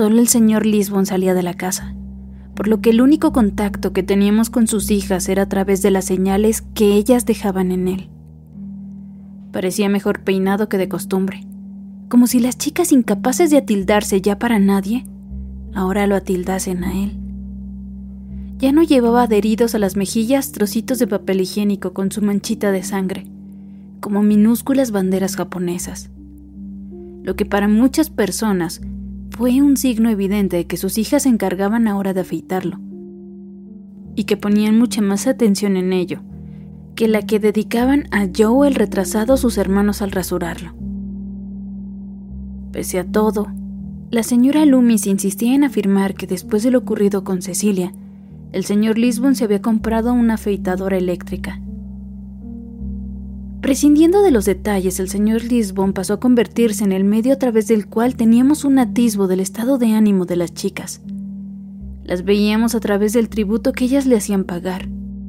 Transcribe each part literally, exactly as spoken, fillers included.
Solo el señor Lisbon salía de la casa, por lo que el único contacto que teníamos con sus hijas era a través de las señales que ellas dejaban en él. Parecía mejor peinado que de costumbre, como si las chicas incapaces de atildarse ya para nadie, ahora lo atildasen a él. Ya no llevaba adheridos a las mejillas trocitos de papel higiénico con su manchita de sangre, como minúsculas banderas japonesas, lo que para muchas personas fue un signo evidente de que sus hijas se encargaban ahora de afeitarlo, y que ponían mucha más atención en ello que la que dedicaban a Joe el retrasado sus hermanos al rasurarlo. Pese a todo, la señora Loomis insistía en afirmar que después de lo ocurrido con Cecilia, el señor Lisbon se había comprado una afeitadora eléctrica. Prescindiendo de los detalles, el señor Lisbon pasó a convertirse en el medio a través del cual teníamos un atisbo del estado de ánimo de las chicas. Las veíamos a través del tributo que ellas le hacían pagar.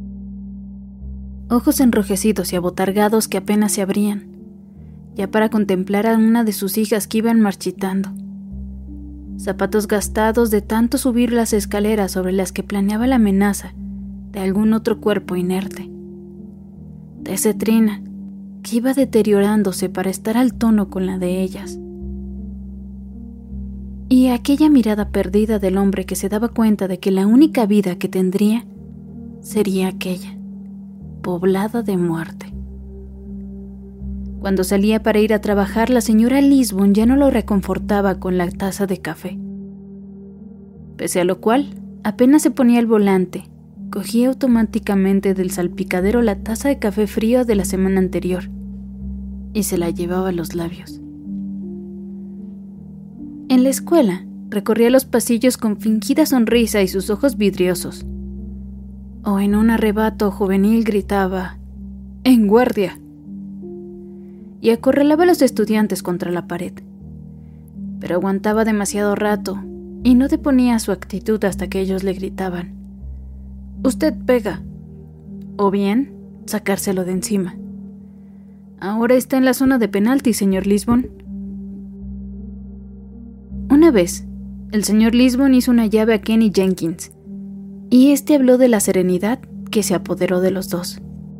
Ojos enrojecidos y abotargados que apenas se abrían, ya para contemplar a una de sus hijas que iban marchitando. Zapatos gastados de tanto subir las escaleras sobre las que planeaba la amenaza de algún otro cuerpo inerte. Tesetrina, que iba deteriorándose para estar al tono con la de ellas. Y aquella mirada perdida del hombre que se daba cuenta de que la única vida que tendría sería aquella, poblada de muerte. Cuando salía para ir a trabajar, la señora Lisbon ya no lo reconfortaba con la taza de café. Pese a lo cual, apenas se ponía el volante, cogía automáticamente del salpicadero la taza de café frío de la semana anterior y se la llevaba a los labios. En la escuela, recorría los pasillos con fingida sonrisa y sus ojos vidriosos. O en un arrebato juvenil gritaba «¡En guardia!» y acorralaba a los estudiantes contra la pared. Pero aguantaba demasiado rato y no deponía su actitud hasta que ellos le gritaban «¡Usted pega!» o bien sacárselo de encima. «Ahora está en la zona de penalti, señor Lisbon». Una vez, el señor Lisbon hizo una llave a Kenny Jenkins, y este habló de la serenidad que se apoderó de los dos.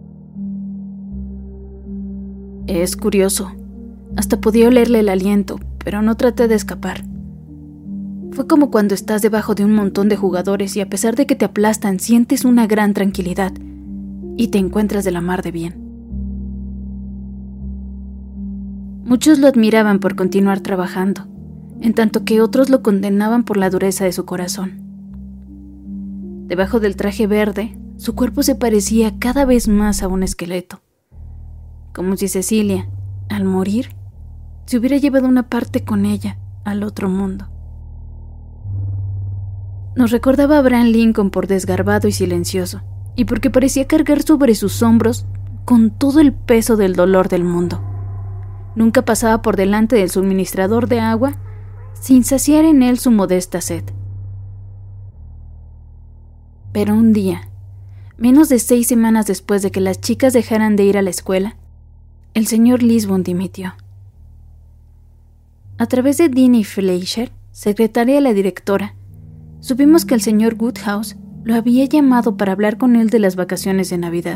Es curioso, hasta podía olerle el aliento, pero no traté de escapar. Fue como cuando estás debajo de un montón de jugadores y a pesar de que te aplastan, sientes una gran tranquilidad y te encuentras de la mar de bien. Muchos lo admiraban por continuar trabajando, en tanto que otros lo condenaban por la dureza de su corazón. Debajo del traje verde, su cuerpo se parecía cada vez más a un esqueleto, como si Cecilia, al morir, se hubiera llevado una parte con ella al otro mundo. Nos recordaba a Abraham Lincoln por desgarbado y silencioso, y porque parecía cargar sobre sus hombros con todo el peso del dolor del mundo. Nunca pasaba por delante del suministrador de agua sin saciar en él su modesta sed. Pero un día, menos de seis semanas después de que las chicas dejaran de ir a la escuela, el señor Lisbon dimitió. A través de Dinnie Fleischer, secretaria de la directora, supimos que el señor Woodhouse lo había llamado para hablar con él de las vacaciones de Navidad.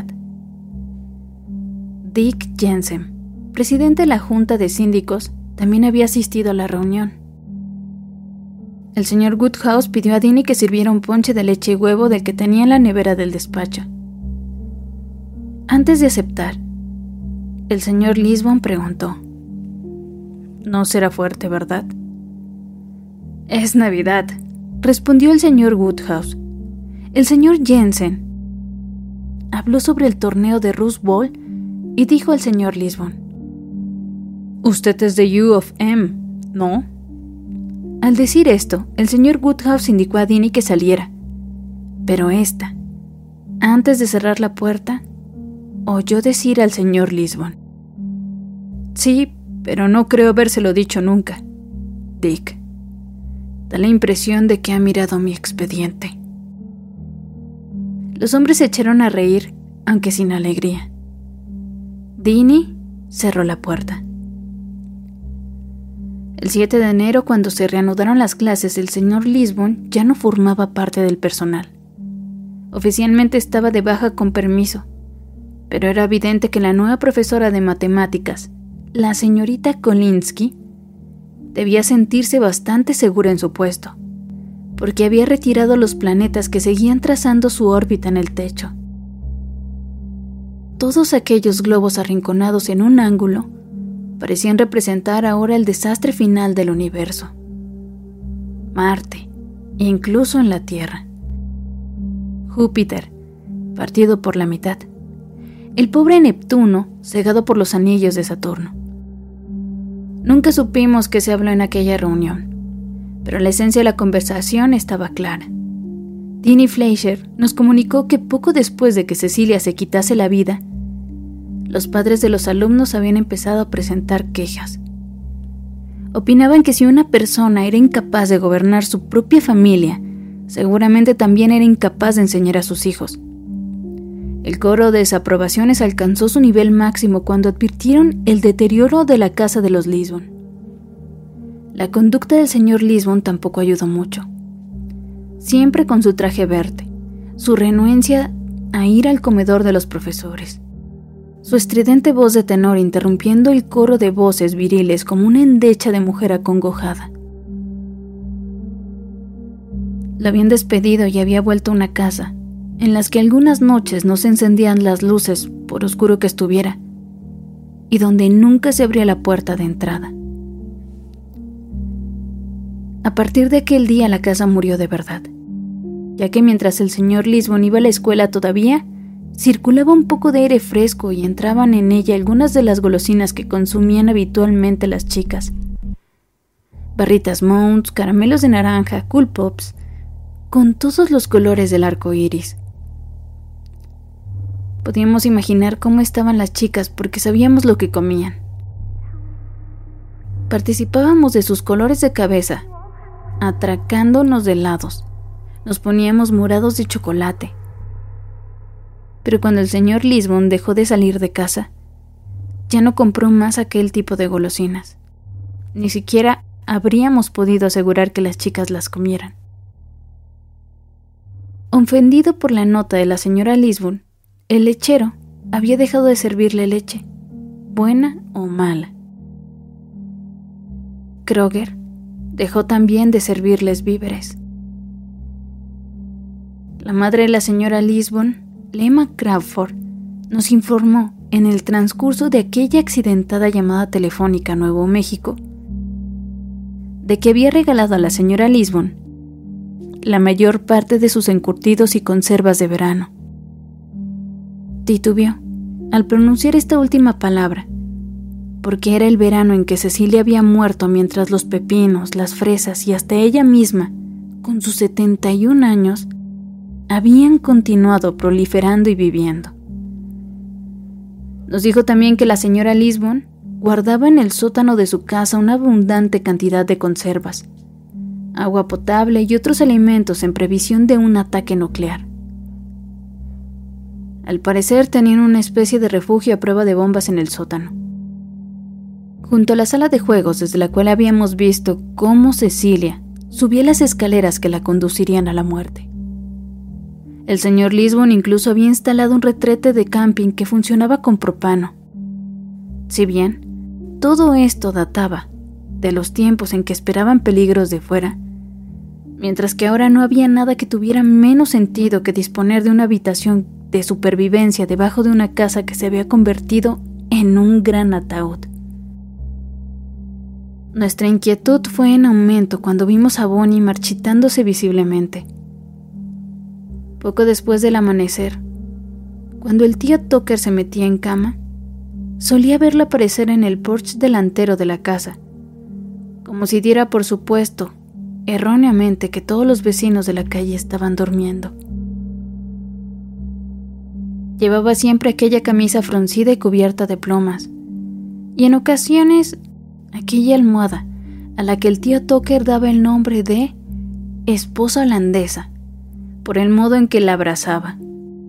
Dick Jensen, presidente de la Junta de Síndicos, también había asistido a la reunión. El señor Woodhouse pidió a Dinnie que sirviera un ponche de leche y huevo del que tenía en la nevera del despacho. Antes de aceptar, el señor Lisbon preguntó: «No será fuerte, ¿verdad?» «Es Navidad», respondió el señor Woodhouse. El señor Jensen habló sobre el torneo de Rose Bowl y dijo al señor Lisbon: «Usted es de U of M, ¿no?» Al decir esto, el señor Woodhouse indicó a Dinnie que saliera, pero ésta, antes de cerrar la puerta, oyó decir al señor Lisbon: «Sí, pero no creo habérselo dicho nunca, Dick. Da la impresión de que ha mirado mi expediente». Los hombres se echaron a reír, aunque sin alegría. Dinnie cerró la puerta. El siete de enero, cuando se reanudaron las clases, el señor Lisbon ya no formaba parte del personal. Oficialmente estaba de baja con permiso, pero era evidente que la nueva profesora de matemáticas, la señorita Kolinsky, debía sentirse bastante segura en su puesto, porque había retirado los planetas que seguían trazando su órbita en el techo. Todos aquellos globos arrinconados en un ángulo parecían representar ahora el desastre final del universo. Marte, incluso en la Tierra. Júpiter, partido por la mitad. El pobre Neptuno, cegado por los anillos de Saturno. Nunca supimos qué se habló en aquella reunión, pero la esencia de la conversación estaba clara. Tini Fleischer nos comunicó que poco después de que Cecilia se quitase la vida, los padres de los alumnos habían empezado a presentar quejas. Opinaban que si una persona era incapaz de gobernar su propia familia, seguramente también era incapaz de enseñar a sus hijos. El coro de desaprobaciones alcanzó su nivel máximo cuando advirtieron el deterioro de la casa de los Lisbon. La conducta del señor Lisbon tampoco ayudó mucho. Siempre con su traje verde, su renuencia a ir al comedor de los profesores, su estridente voz de tenor interrumpiendo el coro de voces viriles como una endecha de mujer acongojada. Lo habían despedido y había vuelto a una casa en las que algunas noches no se encendían las luces por oscuro que estuviera y donde nunca se abría la puerta de entrada. A partir de aquel día la casa murió de verdad, ya que mientras el señor Lisbon iba a la escuela todavía, circulaba un poco de aire fresco y entraban en ella algunas de las golosinas que consumían habitualmente las chicas. Barritas Mounds, caramelos de naranja, Cool Pops, con todos los colores del arco iris. Podíamos imaginar cómo estaban las chicas porque sabíamos lo que comían. Participábamos de sus colores de cabeza, atracándonos de helados. Nos poníamos morados de chocolate. Pero cuando el señor Lisbon dejó de salir de casa, ya no compró más aquel tipo de golosinas. Ni siquiera habríamos podido asegurar que las chicas las comieran. Ofendido por la nota de la señora Lisbon, el lechero había dejado de servirle leche, buena o mala. Kroger dejó también de servirles víveres. La madre de la señora Lisbon, Lema Crawford, nos informó en el transcurso de aquella accidentada llamada telefónica a Nuevo México de que había regalado a la señora Lisbon la mayor parte de sus encurtidos y conservas de verano. Titubeó al pronunciar esta última palabra, porque era el verano en que Cecilia había muerto mientras los pepinos, las fresas y hasta ella misma, con sus setenta y un años, habían continuado proliferando y viviendo. Nos dijo también que la señora Lisbon guardaba en el sótano de su casa una abundante cantidad de conservas, agua potable y otros alimentos en previsión de un ataque nuclear. Al parecer tenían una especie de refugio a prueba de bombas en el sótano. Junto a la sala de juegos desde la cual habíamos visto cómo Cecilia subía las escaleras que la conducirían a la muerte. El señor Lisbon incluso había instalado un retrete de camping que funcionaba con propano. Si bien todo esto databa de los tiempos en que esperaban peligros de fuera, mientras que ahora no había nada que tuviera menos sentido que disponer de una habitación de supervivencia debajo de una casa que se había convertido en un gran ataúd. Nuestra inquietud fue en aumento cuando vimos a Bonnie marchitándose visiblemente. Poco después del amanecer, cuando el tío Tucker se metía en cama, solía verla aparecer en el porche delantero de la casa, como si diera por supuesto, erróneamente, que todos los vecinos de la calle estaban durmiendo. Llevaba siempre aquella camisa fruncida y cubierta de plumas, y en ocasiones aquella almohada a la que el tío Tucker daba el nombre de esposa holandesa, por el modo en que la abrazaba.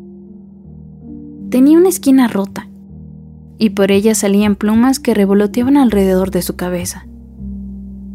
Tenía una esquina rota, y por ella salían plumas que revoloteaban alrededor de su cabeza.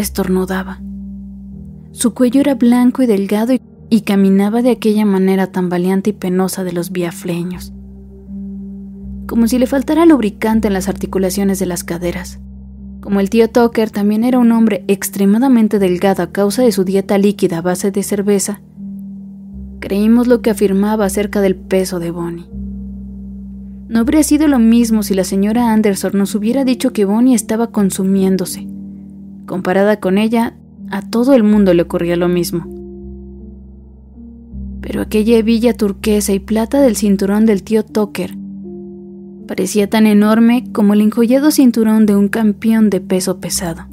estornudaba. Su cuello era blanco y delgado y, y caminaba de aquella manera tan valiente y penosa de los biafleños, como si le faltara lubricante en las articulaciones de las caderas. Como el tío Tucker también era un hombre extremadamente delgado a causa de su dieta líquida a base de cerveza, creímos lo que afirmaba acerca del peso de Bonnie. No habría sido lo mismo si la señora Anderson nos hubiera dicho que Bonnie estaba consumiéndose. Comparada con ella, a todo el mundo le ocurría lo mismo. Pero aquella hebilla turquesa y plata del cinturón del tío Tucker parecía tan enorme como el enjollado cinturón de un campeón de peso pesado.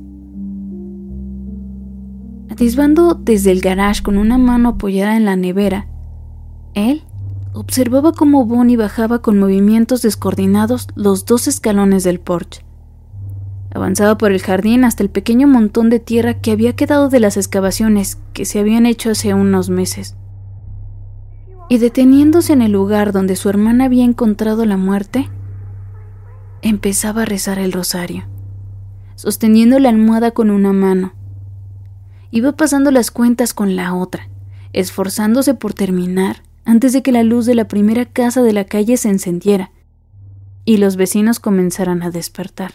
Atisbando desde el garage con una mano apoyada en la nevera, él observaba cómo Bonnie bajaba con movimientos descoordinados los dos escalones del porche. Avanzaba por el jardín hasta el pequeño montón de tierra que había quedado de las excavaciones que se habían hecho hace unos meses. Y deteniéndose en el lugar donde su hermana había encontrado la muerte, empezaba a rezar el rosario, sosteniendo la almohada con una mano. Iba pasando las cuentas con la otra, esforzándose por terminar antes de que la luz de la primera casa de la calle se encendiera y los vecinos comenzaran a despertar.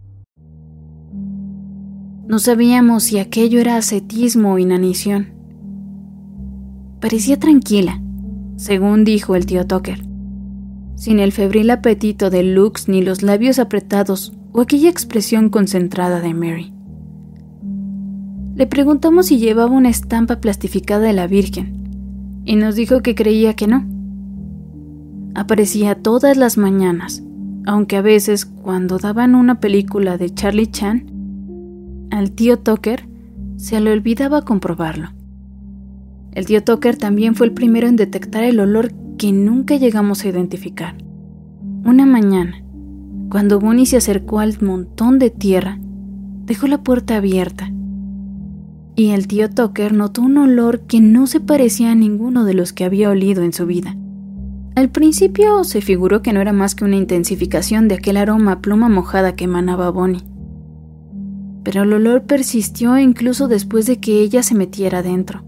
No sabíamos si aquello era ascetismo o inanición. Parecía tranquila, según dijo el tío Tucker, sin el febril apetito de Lux ni los labios apretados o aquella expresión concentrada de Mary. Le preguntamos si llevaba una estampa plastificada de la Virgen y nos dijo que creía que no. Aparecía todas las mañanas, aunque a veces cuando daban una película de Charlie Chan, al tío Tucker se le olvidaba comprobarlo. El tío Tucker también fue el primero en detectar el olor que nunca llegamos a identificar. Una mañana, cuando Bonnie se acercó al montón de tierra, dejó la puerta abierta y el tío Tucker notó un olor que no se parecía a ninguno de los que había olido en su vida. Al principio se figuró que no era más que una intensificación de aquel aroma a pluma mojada que emanaba Bonnie, pero el olor persistió incluso después de que ella se metiera dentro.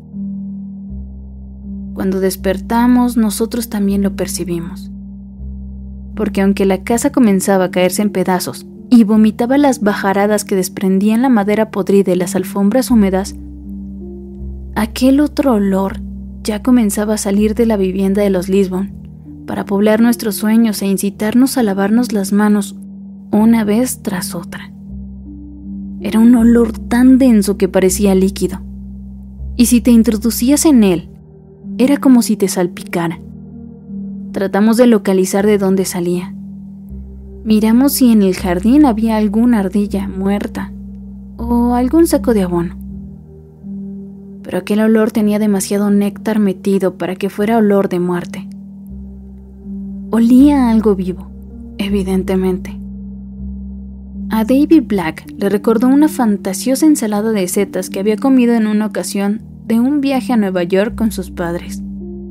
Cuando despertamos, nosotros también lo percibimos, porque aunque la casa comenzaba a caerse en pedazos y vomitaba las bajaradas que desprendían la madera podrida y las alfombras húmedas, aquel otro olor ya comenzaba a salir de la vivienda de los Lisbon para poblar nuestros sueños e incitarnos a lavarnos las manos una vez tras otra. Era un olor tan denso que parecía líquido, y si te introducías en él, era como si te salpicara. Tratamos de localizar de dónde salía. Miramos si en el jardín había alguna ardilla muerta o algún saco de abono. Pero aquel olor tenía demasiado néctar metido para que fuera olor de muerte. Olía a algo vivo, evidentemente. A David Black le recordó una fantasiosa ensalada de setas que había comido en una ocasión de un viaje a Nueva York con sus padres.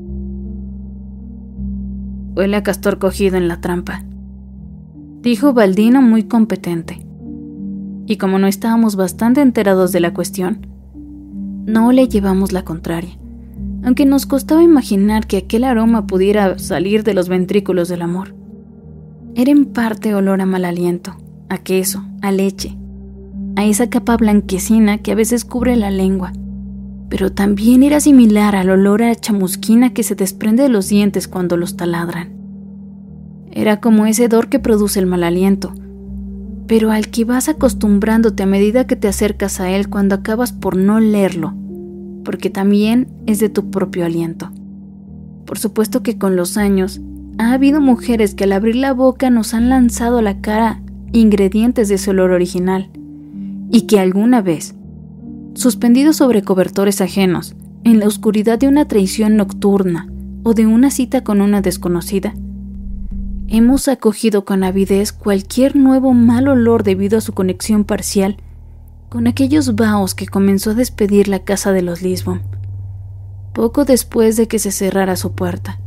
Huele a castor cogido en la trampa, dijo Baldino muy competente. Y como no estábamos bastante enterados de la cuestión, no le llevamos la contraria, aunque nos costaba imaginar que aquel aroma pudiera salir de los ventrículos del amor. Era en parte olor a mal aliento, a queso, a leche, a esa capa blanquecina que a veces cubre la lengua, pero también era similar al olor a chamusquina que se desprende de los dientes cuando los taladran. Era como ese hedor que produce el mal aliento, pero al que vas acostumbrándote a medida que te acercas a él cuando acabas por no olerlo, porque también es de tu propio aliento. Por supuesto que con los años ha habido mujeres que al abrir la boca nos han lanzado a la cara ingredientes de ese olor original, y que alguna vez, suspendidos sobre cobertores ajenos, en la oscuridad de una traición nocturna o de una cita con una desconocida, hemos acogido con avidez cualquier nuevo mal olor debido a su conexión parcial con aquellos vaos que comenzó a despedir la casa de los Lisbon, poco después de que se cerrara su puerta.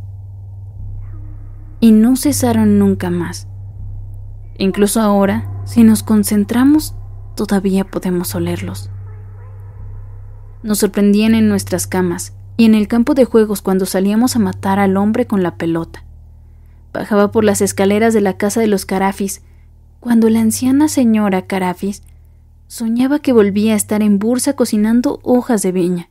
Y no cesaron nunca más. Incluso ahora, si nos concentramos, todavía podemos olerlos. Nos sorprendían en nuestras camas y en el campo de juegos cuando salíamos a matar al hombre con la pelota. Bajaba por las escaleras de la casa de los Carafis, cuando la anciana señora Carafis soñaba que volvía a estar en Bursa cocinando hojas de viña.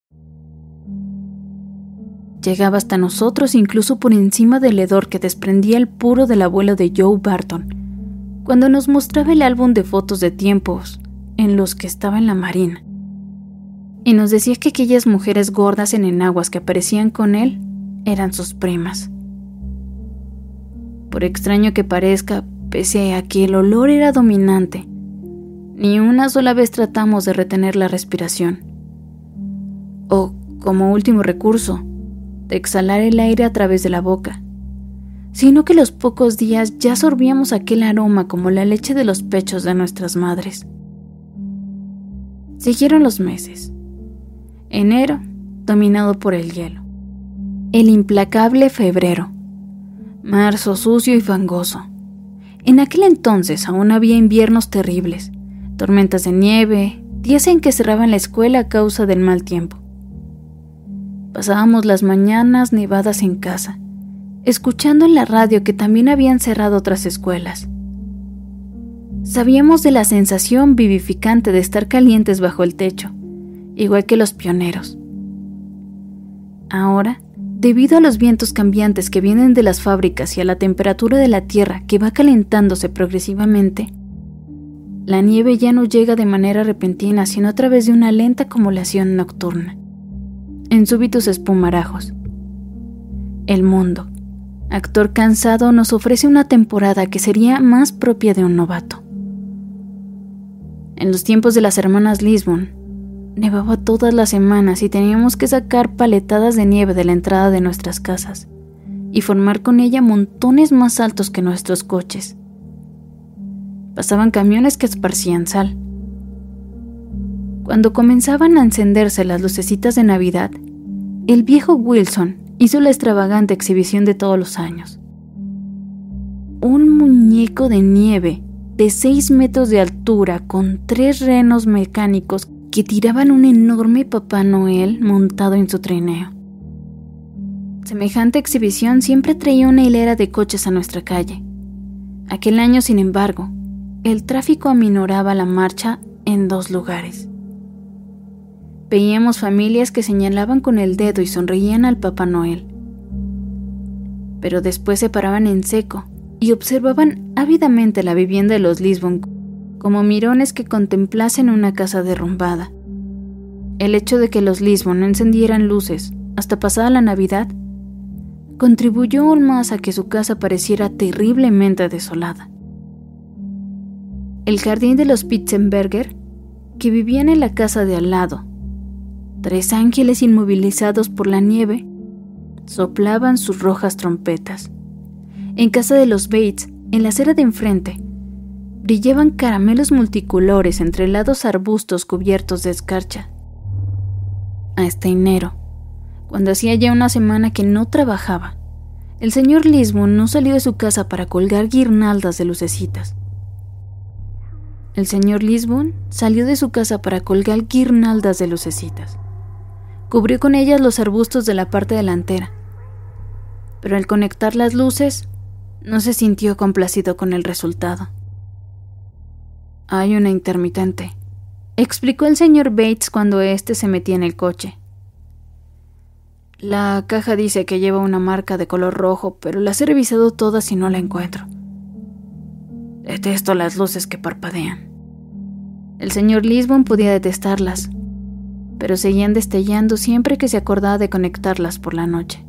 Llegaba hasta nosotros incluso por encima del hedor que desprendía el puro del abuelo de Joe Barton, cuando nos mostraba el álbum de fotos de tiempos en los que estaba en la marina, y nos decía que aquellas mujeres gordas en enaguas que aparecían con él eran sus primas. Por extraño que parezca, pese a que el olor era dominante, ni una sola vez tratamos de retener la respiración, o, como último recurso, de exhalar el aire a través de la boca, sino que los pocos días ya sorbíamos aquel aroma como la leche de los pechos de nuestras madres. Siguieron los meses. Enero, dominado por el hielo. El implacable febrero. Marzo sucio y fangoso. En aquel entonces aún había inviernos terribles, tormentas de nieve, días en que cerraban la escuela a causa del mal tiempo. Pasábamos las mañanas nevadas en casa, escuchando en la radio que también habían cerrado otras escuelas. Sabíamos de la sensación vivificante de estar calientes bajo el techo, igual que los pioneros. Ahora, debido a los vientos cambiantes que vienen de las fábricas y a la temperatura de la tierra que va calentándose progresivamente, la nieve ya no llega de manera repentina, sino a través de una lenta acumulación nocturna, en súbitos espumarajos. El mundo, actor cansado, nos ofrece una temporada que sería más propia de un novato. En los tiempos de las hermanas Lisbon, nevaba todas las semanas y teníamos que sacar paletadas de nieve de la entrada de nuestras casas y formar con ella montones más altos que nuestros coches. Pasaban camiones que esparcían sal. Cuando comenzaban a encenderse las lucecitas de Navidad, el viejo Wilson hizo la extravagante exhibición de todos los años. Un muñeco de nieve de seis metros de altura con tres renos mecánicos que tiraban un enorme Papá Noel montado en su trineo. Semejante exhibición siempre traía una hilera de coches a nuestra calle. Aquel año, sin embargo, el tráfico aminoraba la marcha en dos lugares. Veíamos familias que señalaban con el dedo y sonreían al Papá Noel, pero después se paraban en seco y observaban ávidamente la vivienda de los Lisbon como mirones que contemplasen una casa derrumbada. El hecho de que los Lisbon no encendieran luces hasta pasada la Navidad contribuyó aún más a que su casa pareciera terriblemente desolada. El jardín de los Pitzenberger, que vivían en la casa de al lado, tres ángeles inmovilizados por la nieve, soplaban sus rojas trompetas. En casa de los Bates, en la acera de enfrente, brillaban caramelos multicolores entre helados arbustos cubiertos de escarcha. Hasta enero, cuando hacía ya una semana que no trabajaba, el señor Lisbon no salió de su casa para colgar guirnaldas de lucecitas. El señor Lisbon salió de su casa para colgar guirnaldas de lucecitas. Cubrió con ellas los arbustos de la parte delantera, pero al conectar las luces, no se sintió complacido con el resultado. «Hay una intermitente», explicó el señor Bates cuando éste se metía en el coche. «La caja dice que lleva una marca de color rojo, pero las he revisado todas y no la encuentro. Detesto las luces que parpadean». El señor Lisbon podía detestarlas, pero seguían destellando siempre que se acordaba de conectarlas por la noche.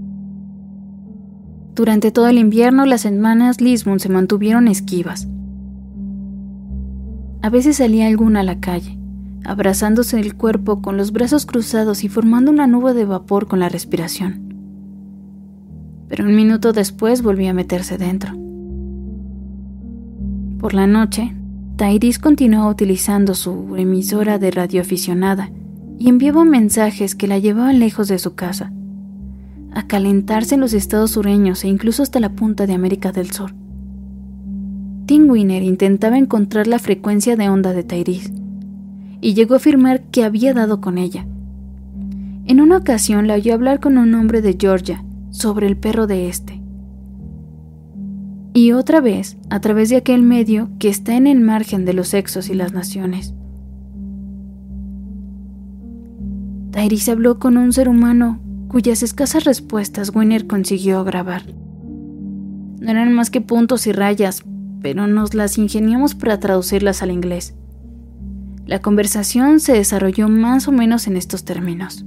Durante todo el invierno, las hermanas Lisbon se mantuvieron esquivas. A veces salía alguna a la calle, abrazándose el cuerpo con los brazos cruzados y formando una nube de vapor con la respiración. Pero un minuto después volvía a meterse dentro. Por la noche, Tyrese continuaba utilizando su emisora de radioaficionada y enviaba mensajes que la llevaban lejos de su casa, a calentarse en los estados sureños e incluso hasta la punta de América del Sur. Tim Winner intentaba encontrar la frecuencia de onda de Tyrese y llegó a afirmar que había dado con ella. En una ocasión la oyó hablar con un hombre de Georgia sobre el perro de este. Y otra vez, a través de aquel medio que está en el margen de los sexos y las naciones. Tyrese habló con un ser humano cuyas escasas respuestas Winner consiguió grabar. No eran más que puntos y rayas, pero nos las ingeniamos para traducirlas al inglés. La conversación se desarrolló más o menos en estos términos.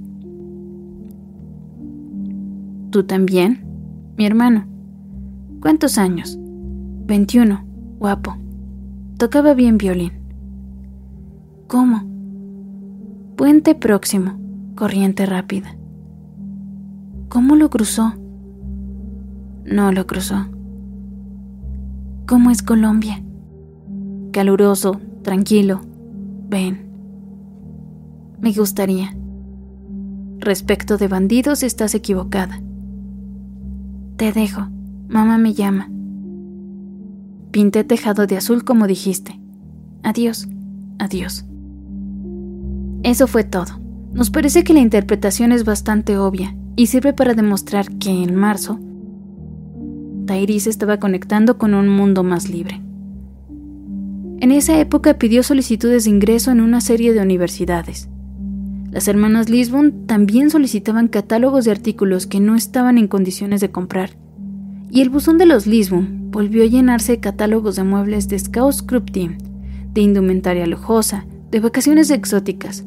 ¿Tú también? Mi hermano. ¿Cuántos años? Veintiuno. Guapo. Tocaba bien violín. ¿Cómo? Puente próximo. Corriente rápida. ¿Cómo lo cruzó? No lo cruzó. ¿Cómo es Colombia? Caluroso, tranquilo. Ven. Me gustaría. Respecto de bandidos estás equivocada. Te dejo. Mamá me llama. Pinté tejado de azul como dijiste. Adiós. Adiós. Eso fue todo. Nos parece que la interpretación es bastante obvia y sirve para demostrar que en marzo Tyrese estaba conectando con un mundo más libre. En esa época pidió solicitudes de ingreso en una serie de universidades. Las hermanas Lisbon también solicitaban catálogos de artículos que no estaban en condiciones de comprar, y el buzón de los Lisbon volvió a llenarse de catálogos de muebles de Scout Scrub Team, de indumentaria lujosa, de vacaciones exóticas.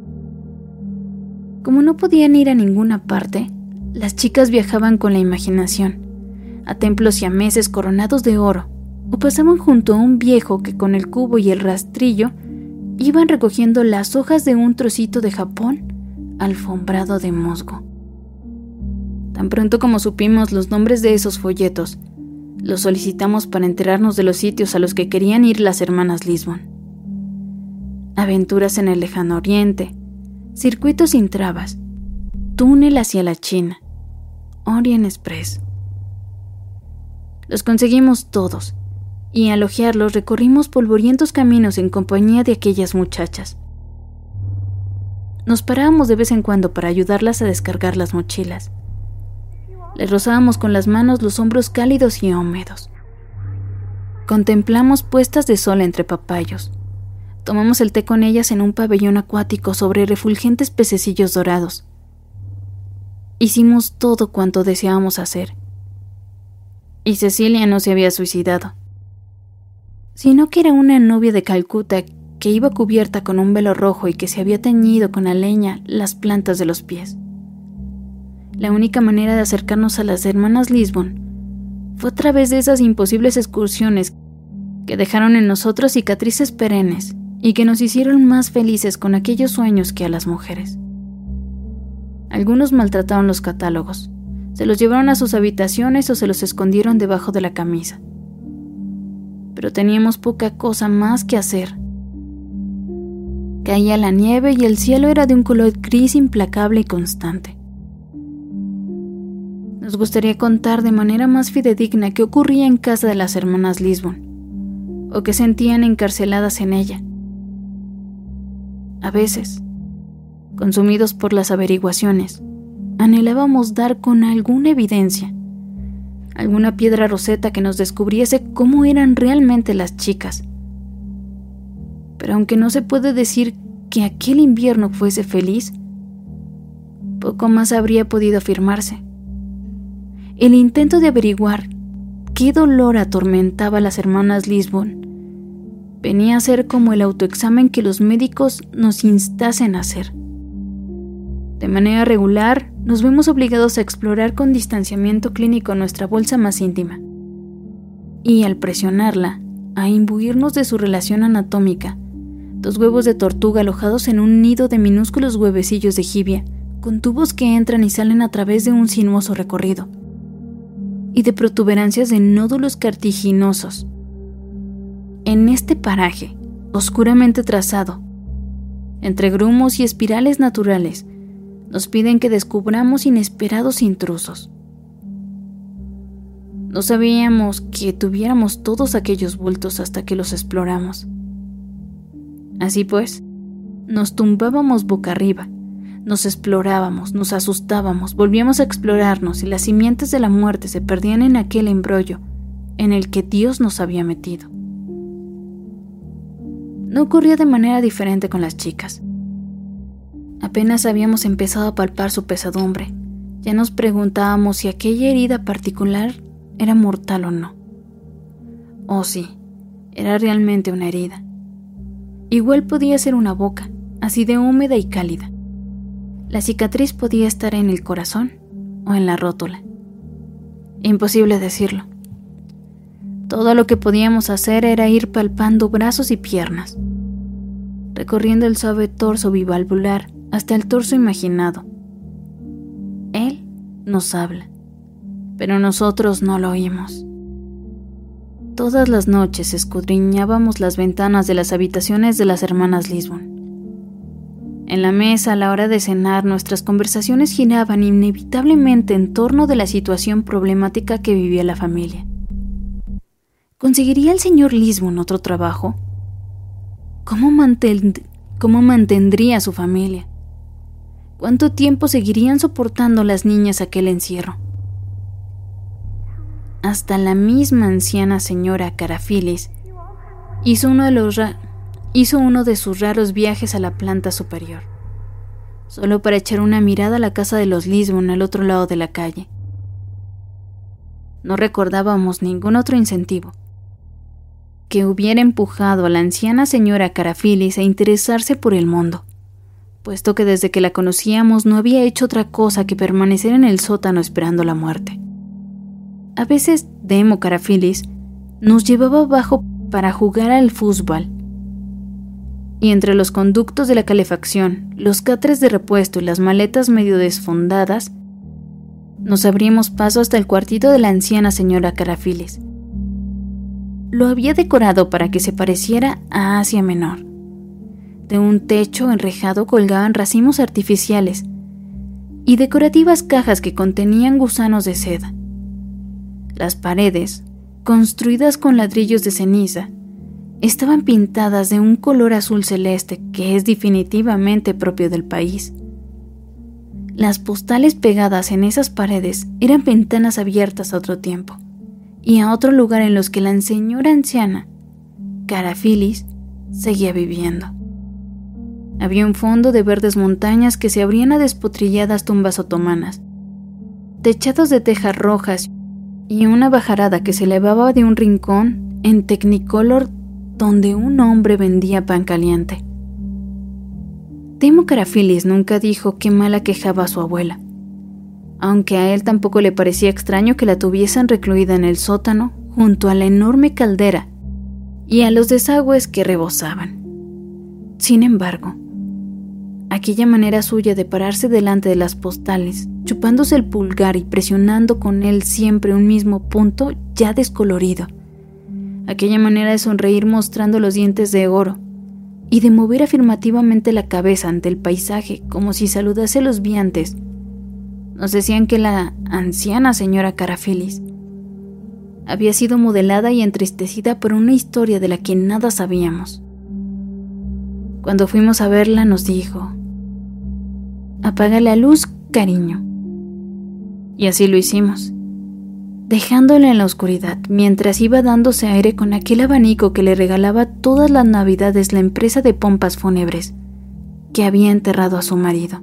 Como no podían ir a ninguna parte, las chicas viajaban con la imaginación, a templos siameses coronados de oro, o pasaban junto a un viejo que con el cubo y el rastrillo iban recogiendo las hojas de un trocito de Japón alfombrado de musgo. Tan pronto como supimos los nombres de esos folletos, los solicitamos para enterarnos de los sitios a los que querían ir las hermanas Lisbon. Aventuras en el lejano oriente, circuitos sin trabas, túnel hacia la China, Orient Express. Los conseguimos todos, y al hojearlos recorrimos polvorientos caminos en compañía de aquellas muchachas. Nos parábamos de vez en cuando para ayudarlas a descargar las mochilas. Les rozábamos con las manos los hombros cálidos y húmedos. Contemplamos puestas de sol entre papayos. Tomamos el té con ellas en un pabellón acuático sobre refulgentes pececillos dorados. Hicimos todo cuanto deseábamos hacer. Y Cecilia no se había suicidado, sino que era una novia de Calcuta que iba cubierta con un velo rojo y que se había teñido con la leña las plantas de los pies. La única manera de acercarnos a las hermanas Lisbon fue a través de esas imposibles excursiones que dejaron en nosotros cicatrices perennes y que nos hicieron más felices con aquellos sueños que a las mujeres. Algunos maltrataron los catálogos, se los llevaron a sus habitaciones o se los escondieron debajo de la camisa. Pero teníamos poca cosa más que hacer. Caía la nieve y el cielo era de un color gris implacable y constante. Nos gustaría contar de manera más fidedigna qué ocurría en casa de las hermanas Lisbon, o qué sentían encarceladas en ella. A veces, consumidos por las averiguaciones, anhelábamos dar con alguna evidencia, alguna piedra roseta que nos descubriese cómo eran realmente las chicas. Pero aunque no se puede decir que aquel invierno fuese feliz, poco más habría podido afirmarse. El intento de averiguar qué dolor atormentaba a las hermanas Lisbon venía a ser como el autoexamen que los médicos nos instasen a hacer. De manera regular, nos vemos obligados a explorar con distanciamiento clínico nuestra bolsa más íntima y, al presionarla, a imbuirnos de su relación anatómica, dos huevos de tortuga alojados en un nido de minúsculos huevecillos de jibia, con tubos que entran y salen a través de un sinuoso recorrido, y de protuberancias de nódulos cartilaginosos. En este paraje, oscuramente trazado, entre grumos y espirales naturales, nos piden que descubramos inesperados intrusos. No sabíamos que tuviéramos todos aquellos bultos hasta que los exploramos. Así pues, Nos tumbábamos boca arriba, nos explorábamos, nos asustábamos, volvíamos a explorarnos y las simientes de la muerte se perdían en aquel embrollo en el que Dios nos había metido. No ocurría de manera diferente con las chicas. Apenas habíamos empezado a palpar su pesadumbre, ya nos preguntábamos si aquella herida particular era mortal o no. Oh sí, era realmente una herida. Igual podía ser una boca, así de húmeda y cálida. La cicatriz podía estar en el corazón o en la rótula. Imposible decirlo. Todo lo que podíamos hacer era ir palpando brazos y piernas, recorriendo el suave torso bivalvular hasta el torso imaginado. Él nos habla, pero nosotros no lo oímos. Todas las noches escudriñábamos las ventanas de las habitaciones de las hermanas Lisbon. En la mesa, a la hora de cenar, nuestras conversaciones giraban inevitablemente en torno de la situación problemática que vivía la familia. ¿Conseguiría el señor Lisbon otro trabajo? ¿Cómo, mantend- ¿Cómo mantendría a su familia? ¿Cuánto tiempo seguirían soportando las niñas aquel encierro? Hasta la misma anciana señora Carafilis hizo uno de los ra- hizo uno de sus raros viajes a la planta superior, solo para echar una mirada a la casa de los Lisbon al otro lado de la calle. No recordábamos ningún otro incentivo que hubiera empujado a la anciana señora Carafilis a interesarse por el mundo, puesto que desde que la conocíamos no había hecho otra cosa que permanecer en el sótano esperando la muerte. A veces Demo Carafilis nos llevaba abajo para jugar al fútbol, y entre los conductos de la calefacción, los catres de repuesto y las maletas medio desfondadas, nos abrimos paso hasta el cuartito de la anciana señora Carafilis. Lo había decorado para que se pareciera a Asia Menor. De un techo enrejado colgaban racimos artificiales y decorativas cajas que contenían gusanos de seda. Las paredes, construidas con ladrillos de ceniza, estaban pintadas de un color azul celeste que es definitivamente propio del país. Las postales pegadas en esas paredes eran ventanas abiertas a otro tiempo y a otro lugar en los que la señora anciana Carafilis seguía viviendo. Había un fondo de verdes montañas que se abrían a despotrilladas tumbas otomanas, techados de tejas rojas y una bajarada que se elevaba de un rincón en Technicolor donde un hombre vendía pan caliente. Demo Carafilis nunca dijo qué mal aquejaba a su abuela, aunque a él tampoco le parecía extraño que la tuviesen recluida en el sótano junto a la enorme caldera y a los desagües que rebosaban. Sin embargo, aquella manera suya de pararse delante de las postales, chupándose el pulgar y presionando con él siempre un mismo punto ya descolorido, aquella manera de sonreír mostrando los dientes de oro y de mover afirmativamente la cabeza ante el paisaje como si saludase a los viantes, nos decían que la anciana señora Carafilis había sido modelada y entristecida por una historia de la que nada sabíamos. Cuando fuimos a verla nos dijo: «Apaga la luz, cariño». Y así lo hicimos, dejándola en la oscuridad mientras iba dándose aire con aquel abanico que le regalaba todas las navidades la empresa de pompas fúnebres que había enterrado a su marido.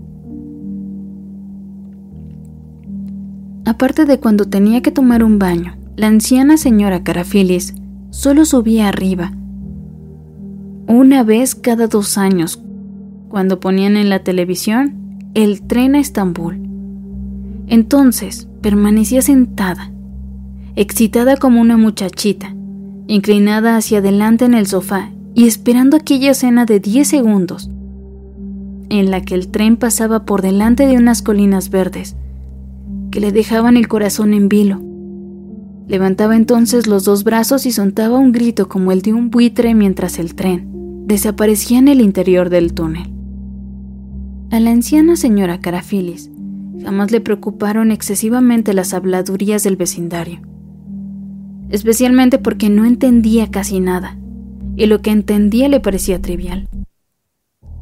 Aparte de cuando tenía que tomar un baño, la anciana señora Carafilis solo subía arriba una vez cada dos años, cuando ponían en la televisión el tren a Estambul. Entonces permanecía sentada, excitada como una muchachita, inclinada hacia adelante en el sofá y esperando aquella escena de diez segundos, en la que el tren pasaba por delante de unas colinas verdes que le dejaban el corazón en vilo. Levantaba entonces los dos brazos y soltaba un grito como el de un buitre mientras el tren desaparecía en el interior del túnel. A la anciana señora Carafilis jamás le preocuparon excesivamente las habladurías del vecindario, especialmente porque no entendía casi nada, y lo que entendía le parecía trivial.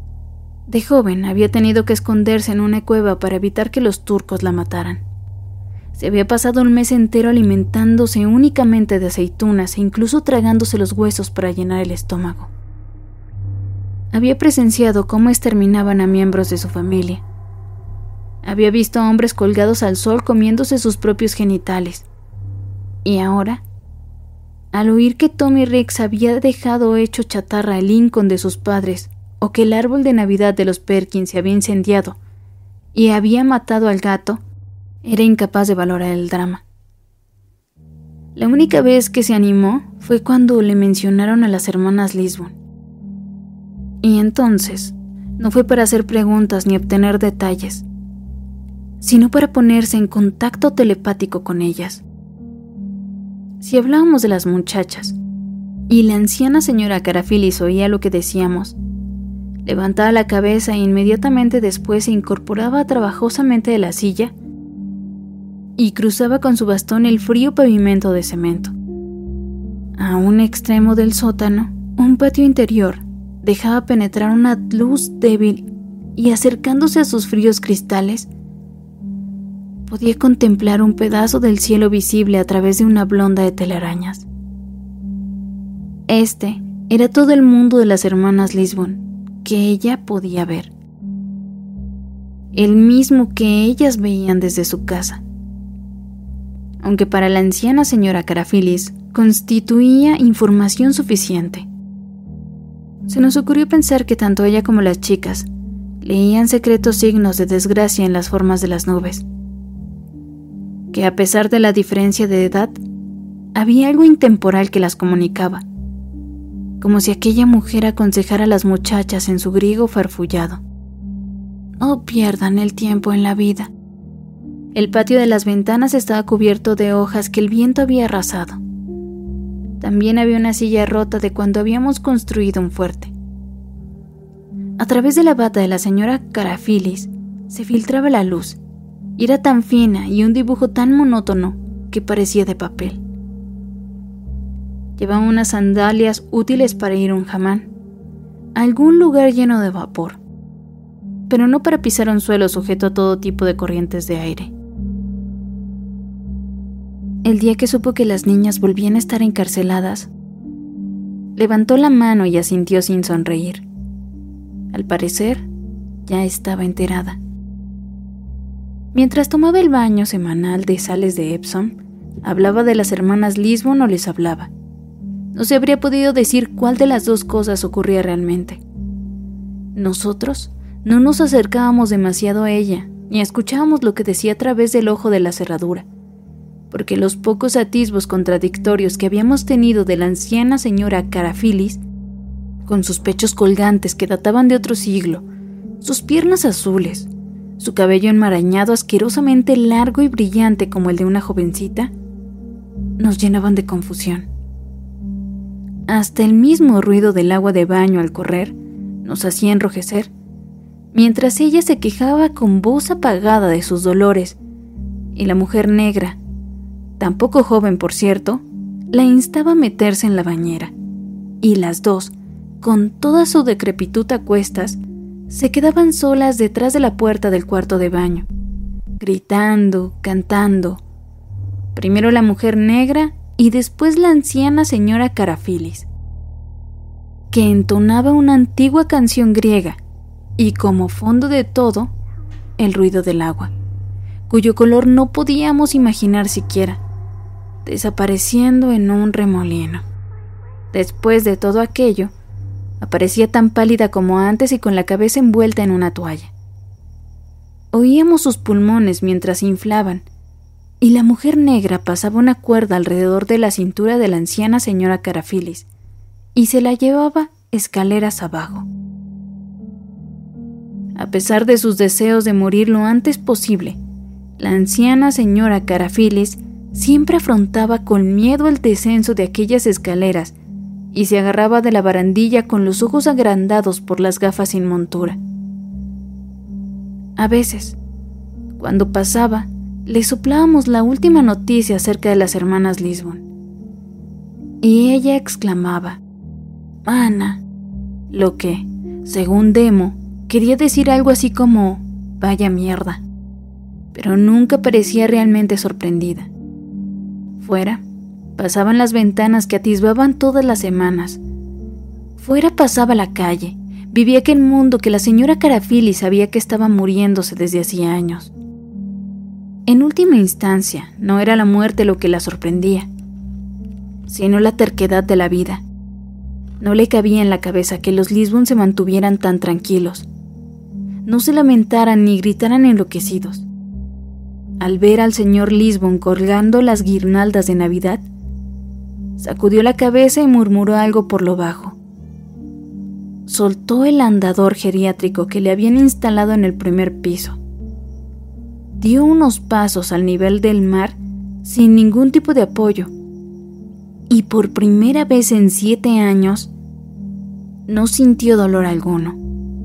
De joven había tenido que esconderse en una cueva para evitar que los turcos la mataran. Se había pasado un mes entero alimentándose únicamente de aceitunas e incluso tragándose los huesos para llenar el estómago. Había presenciado cómo exterminaban a miembros de su familia. Había visto a hombres colgados al sol comiéndose sus propios genitales. Y ahora, al oír que Tommy Ricks había dejado hecho chatarra el Lincoln de sus padres, o que el árbol de Navidad de los Perkins se había incendiado y había matado al gato, era incapaz de valorar el drama. La única vez que se animó fue cuando le mencionaron a las hermanas Lisbon. Y entonces, no fue para hacer preguntas ni obtener detalles, sino para ponerse en contacto telepático con ellas. Si hablábamos de las muchachas, y la anciana señora Carafilis oía lo que decíamos, levantaba la cabeza e inmediatamente después se incorporaba trabajosamente de la silla y cruzaba con su bastón el frío pavimento de cemento. A un extremo del sótano, un patio interior dejaba penetrar una luz débil y acercándose a sus fríos cristales, podía contemplar un pedazo del cielo visible a través de una blonda de telarañas. Este era todo el mundo de las hermanas Lisbon que ella podía ver, el mismo que ellas veían desde su casa. Aunque para la anciana señora Carafilis constituía información suficiente. Se nos ocurrió pensar que tanto ella como las chicas leían secretos signos de desgracia en las formas de las nubes, que a pesar de la diferencia de edad, había algo intemporal que las comunicaba, como si aquella mujer aconsejara a las muchachas en su griego farfullado: no pierdan el tiempo en la vida. El patio de las ventanas estaba cubierto de hojas que el viento había arrasado. También había una silla rota de cuando habíamos construido un fuerte. A través de la bata de la señora Carafilis se filtraba la luz, y era tan fina y un dibujo tan monótono que parecía de papel. Llevaba unas sandalias útiles para ir a un hamán, a algún lugar lleno de vapor, pero no para pisar un suelo sujeto a todo tipo de corrientes de aire. El día que supo que las niñas volvían a estar encarceladas, levantó la mano y asintió sin sonreír. Al parecer, ya estaba enterada. Mientras tomaba el baño semanal de sales de Epsom, hablaba de las hermanas Lisbon o les hablaba. No se habría podido decir cuál de las dos cosas ocurría realmente. Nosotros no nos acercábamos demasiado a ella, ni escuchábamos lo que decía a través del ojo de la cerradura, porque los pocos atisbos contradictorios que habíamos tenido de la anciana señora Carafilis, con sus pechos colgantes que databan de otro siglo, sus piernas azules, su cabello enmarañado asquerosamente largo y brillante como el de una jovencita, nos llenaban de confusión. Hasta el mismo ruido del agua de baño al correr nos hacía enrojecer, mientras ella se quejaba con voz apagada de sus dolores, y la mujer negra, tan poco joven por cierto, la instaba a meterse en la bañera, y las dos, con toda su decrepitud a cuestas, se quedaban solas detrás de la puerta del cuarto de baño, gritando, cantando. Primero la mujer negra y después la anciana señora Carafilis, que entonaba una antigua canción griega y como fondo de todo, el ruido del agua, cuyo color no podíamos imaginar siquiera, desapareciendo en un remolino. Después de todo aquello, aparecía tan pálida como antes y con la cabeza envuelta en una toalla. Oíamos sus pulmones mientras se inflaban, y la mujer negra pasaba una cuerda alrededor de la cintura de la anciana señora Carafilis y se la llevaba escaleras abajo. A pesar de sus deseos de morir lo antes posible, la anciana señora Carafilis siempre afrontaba con miedo el descenso de aquellas escaleras y se agarraba de la barandilla con los ojos agrandados por las gafas sin montura. A veces, cuando pasaba, le soplábamos la última noticia acerca de las hermanas Lisbon, y ella exclamaba: «Ana», lo que, según Demo, Quería decir algo así como, vaya mierda, pero nunca parecía realmente sorprendida. Fuera, pasaban las ventanas que atisbaban todas las semanas. Fuera pasaba la calle, vivía aquel mundo que la señora Carafili sabía que estaba muriéndose desde hacía años. En última instancia, no era la muerte lo que la sorprendía, sino la terquedad de la vida. No le cabía en la cabeza que los Lisbon se mantuvieran tan tranquilos, no se lamentaran ni gritaran enloquecidos. Al ver al señor Lisbon colgando las guirnaldas de Navidad, sacudió la cabeza y murmuró algo por lo bajo. Soltó el andador geriátrico que le habían instalado en el primer piso. Dio unos pasos al nivel del mar sin ningún tipo de apoyo. Y por primera vez en siete años, no sintió dolor alguno.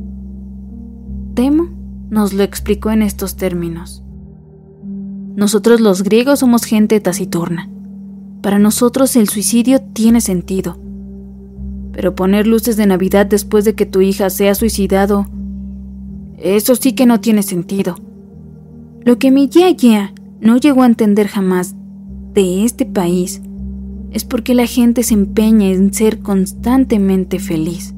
Temo nos lo explicó en estos términos. Nosotros los griegos somos gente taciturna. Para nosotros el suicidio tiene sentido. Pero poner luces de Navidad después de que tu hija se ha suicidado, eso sí que no tiene sentido. Lo que mi yaya no llegó a entender jamás de este país es porque la gente se empeña en ser constantemente feliz.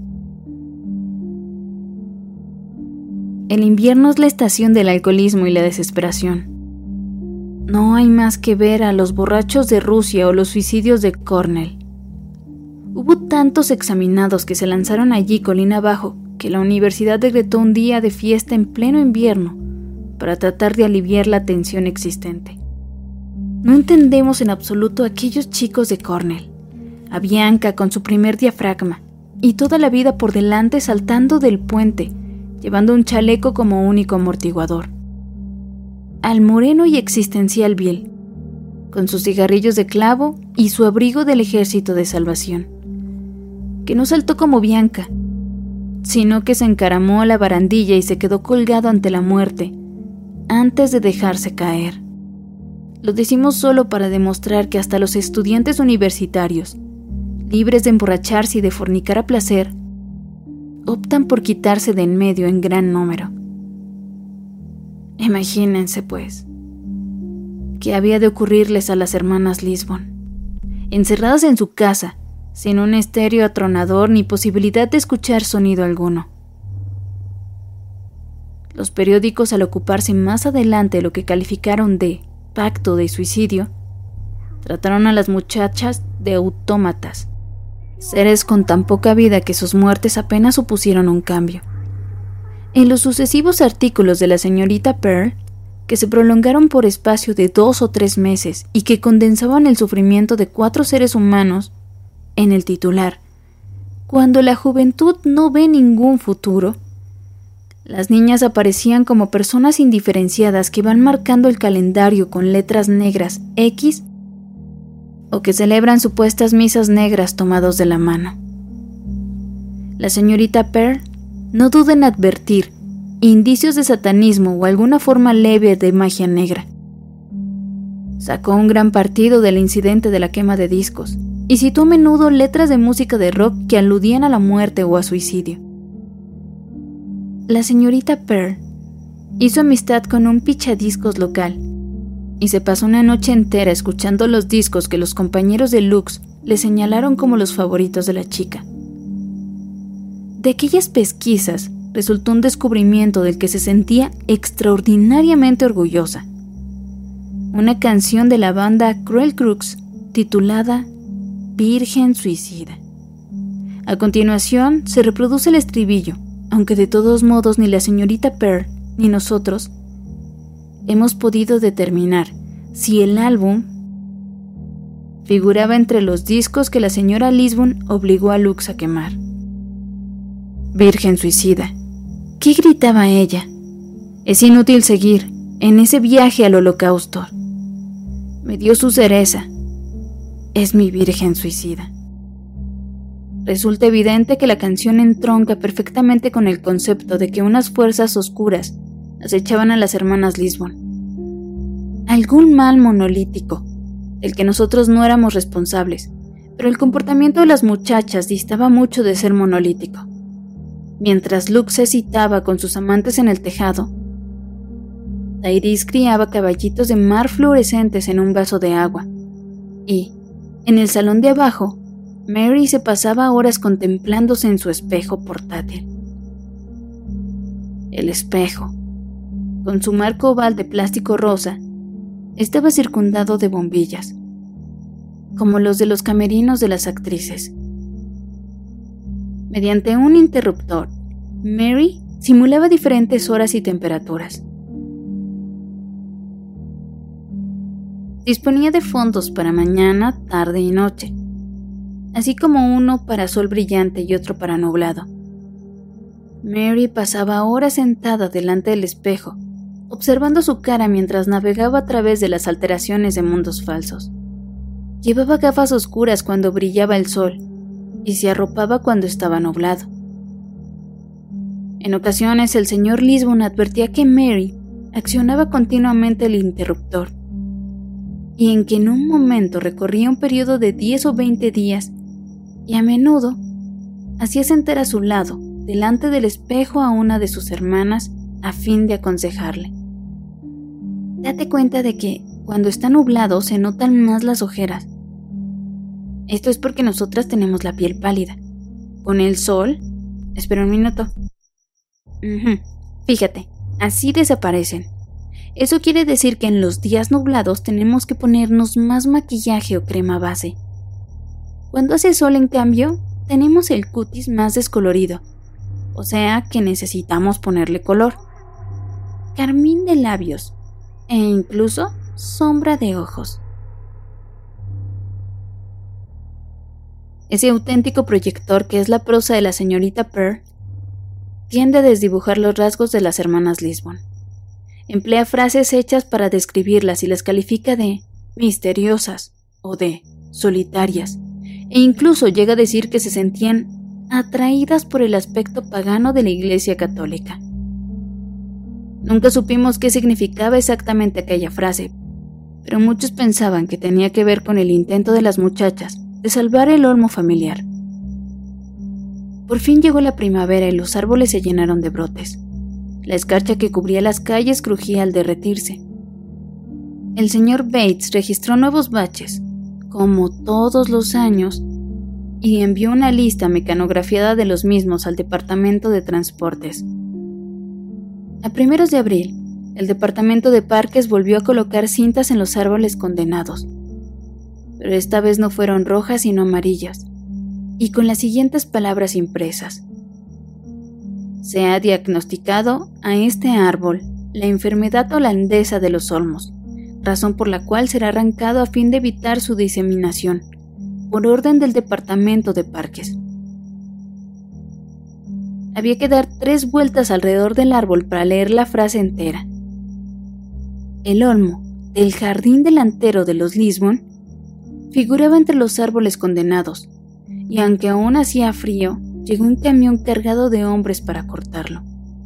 El invierno es la estación del alcoholismo y la desesperación. No hay más que ver a los borrachos de Rusia o los suicidios de Cornell. Hubo tantos examinados que se lanzaron allí colina abajo que la universidad decretó un día de fiesta en pleno invierno para tratar de aliviar la tensión existente. No entendemos en absoluto a aquellos chicos de Cornell, a Bianca con su primer diafragma y toda la vida por delante saltando del puente, llevando un chaleco como único amortiguador. Al moreno y existencial Bill, con sus cigarrillos de clavo y su abrigo del Ejército de Salvación, que no saltó como Bianca, sino que se encaramó a la barandilla y se quedó colgado ante la muerte antes de dejarse caer. Lo decimos solo para demostrar que hasta los estudiantes universitarios, libres de emborracharse y de fornicar a placer, optan por quitarse de en medio en gran número. Imagínense, pues, qué había de ocurrirles a las hermanas Lisbon, encerradas en su casa, sin un estéreo atronador ni posibilidad de escuchar sonido alguno. Los periódicos, al ocuparse más adelante lo que calificaron de pacto de suicidio, trataron a las muchachas de autómatas, seres con tan poca vida que sus muertes apenas supusieron un cambio. En los sucesivos artículos de la señorita Pearl, que se prolongaron por espacio de dos o tres meses y que condensaban el sufrimiento de cuatro seres humanos, en el titular, cuando la juventud no ve ningún futuro, las niñas aparecían como personas indiferenciadas que van marcando el calendario con letras negras X o que celebran supuestas misas negras tomados de la mano. La señorita Pearl no duda en advertir indicios de satanismo o alguna forma leve de magia negra. Sacó un gran partido del incidente de la quema de discos y citó a menudo letras de música de rock que aludían a la muerte o a suicidio. La señorita Pearl hizo amistad con un pichadiscos local y se pasó una noche entera escuchando los discos que los compañeros de Lux le señalaron como los favoritos de la chica. De aquellas pesquisas resultó un descubrimiento del que se sentía extraordinariamente orgullosa. Una canción de la banda Cruel Crux titulada Virgen Suicida. A continuación se reproduce el estribillo, aunque de todos modos ni la señorita Pearl ni nosotros hemos podido determinar si el álbum figuraba entre los discos que la señora Lisbon obligó a Lux a quemar. Virgen Suicida. ¿Qué gritaba ella? Es inútil seguir en ese viaje al holocausto. Me dio su cereza. Es mi Virgen Suicida. Resulta evidente que la canción entronca perfectamente con el concepto de que unas fuerzas oscuras acechaban a las hermanas Lisbon. Algún mal monolítico, del que nosotros no éramos responsables, pero el comportamiento de las muchachas distaba mucho de ser monolítico. Mientras Luke se citaba con sus amantes en el tejado, Tyrese criaba caballitos de mar fluorescentes en un vaso de agua. Y, en el salón de abajo, Mary se pasaba horas contemplándose en su espejo portátil. El espejo, con su marco oval de plástico rosa, estaba circundado de bombillas, como los de los camerinos de las actrices. Mediante un interruptor, Mary simulaba diferentes horas y temperaturas. Disponía de fondos para mañana, tarde y noche, así como uno para sol brillante y otro para nublado. Mary pasaba horas sentada delante del espejo, observando su cara mientras navegaba a través de las alteraciones de mundos falsos. Llevaba gafas oscuras cuando brillaba el sol y se arropaba cuando estaba nublado. En ocasiones el señor Lisbon advertía que Mary accionaba continuamente el interruptor y en que en un momento recorría un periodo de diez o veinte días y a menudo hacía sentar a su lado, delante del espejo, a una de sus hermanas a fin de aconsejarle. Date cuenta de que cuando está nublado se notan más las ojeras. Esto es porque nosotras tenemos la piel pálida. Con el sol... Espera un minuto. Uh-huh. Fíjate, así desaparecen. Eso quiere decir que en los días nublados tenemos que ponernos más maquillaje o crema base. Cuando hace sol, en cambio, tenemos el cutis más descolorido, o sea que necesitamos ponerle color, carmín de labios e incluso sombra de ojos. Ese auténtico proyector que es la prosa de la señorita Pearl tiende a desdibujar los rasgos de las hermanas Lisbon. Emplea frases hechas para describirlas y las califica de misteriosas o de solitarias, e incluso llega a decir que se sentían atraídas por el aspecto pagano de la Iglesia Católica. Nunca supimos qué significaba exactamente aquella frase, pero muchos pensaban que tenía que ver con el intento de las muchachas de salvar el olmo familiar. Por fin llegó la primavera y los árboles se llenaron de brotes. La escarcha que cubría las calles crujía al derretirse. El señor Bates registró nuevos baches, como todos los años, y envió una lista mecanografiada de los mismos al Departamento de Transportes. A primeros de abril, el Departamento de Parques volvió a colocar cintas en los árboles condenados, pero esta vez no fueron rojas sino amarillas, y con las siguientes palabras impresas: se ha diagnosticado a este árbol la enfermedad holandesa de los olmos, razón por la cual será arrancado a fin de evitar su diseminación, por orden del Departamento de Parques. Había que dar tres vueltas alrededor del árbol para leer la frase entera. El olmo del jardín delantero de los Lisbon figuraba entre los árboles condenados, y aunque aún hacía frío, llegó un camión cargado de hombres para cortarlo.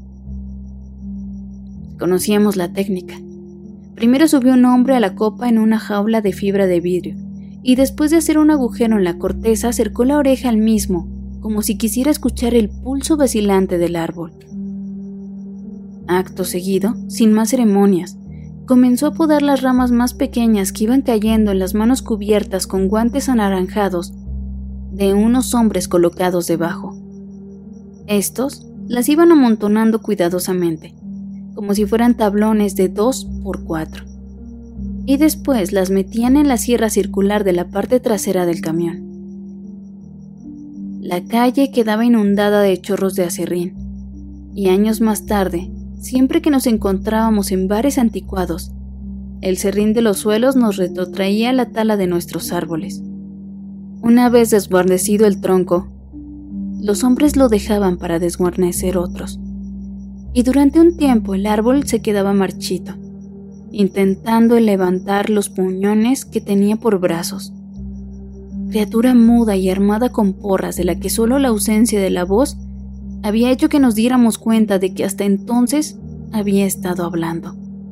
Conocíamos la técnica. Primero subió un hombre a la copa en una jaula de fibra de vidrio, y después de hacer un agujero en la corteza acercó la oreja al mismo, como si quisiera escuchar el pulso vacilante del árbol. Acto seguido, sin más ceremonias, comenzó a podar las ramas más pequeñas que iban cayendo en las manos cubiertas con guantes anaranjados de unos hombres colocados debajo. Estos las iban amontonando cuidadosamente, como si fueran tablones de dos por cuatro, y después las metían en la sierra circular de la parte trasera del camión. La calle quedaba inundada de chorros de aserrín, y años más tarde, siempre que nos encontrábamos en bares anticuados, el serrín de los suelos nos retrotraía la tala de nuestros árboles. Una vez desguarnecido el tronco, los hombres lo dejaban para desguarnecer otros, y durante un tiempo el árbol se quedaba marchito, intentando levantar los puñones que tenía por brazos. Criatura muda y armada con porras de la que solo la ausencia de la voz había hecho que nos diéramos cuenta de que hasta entonces había estado hablando.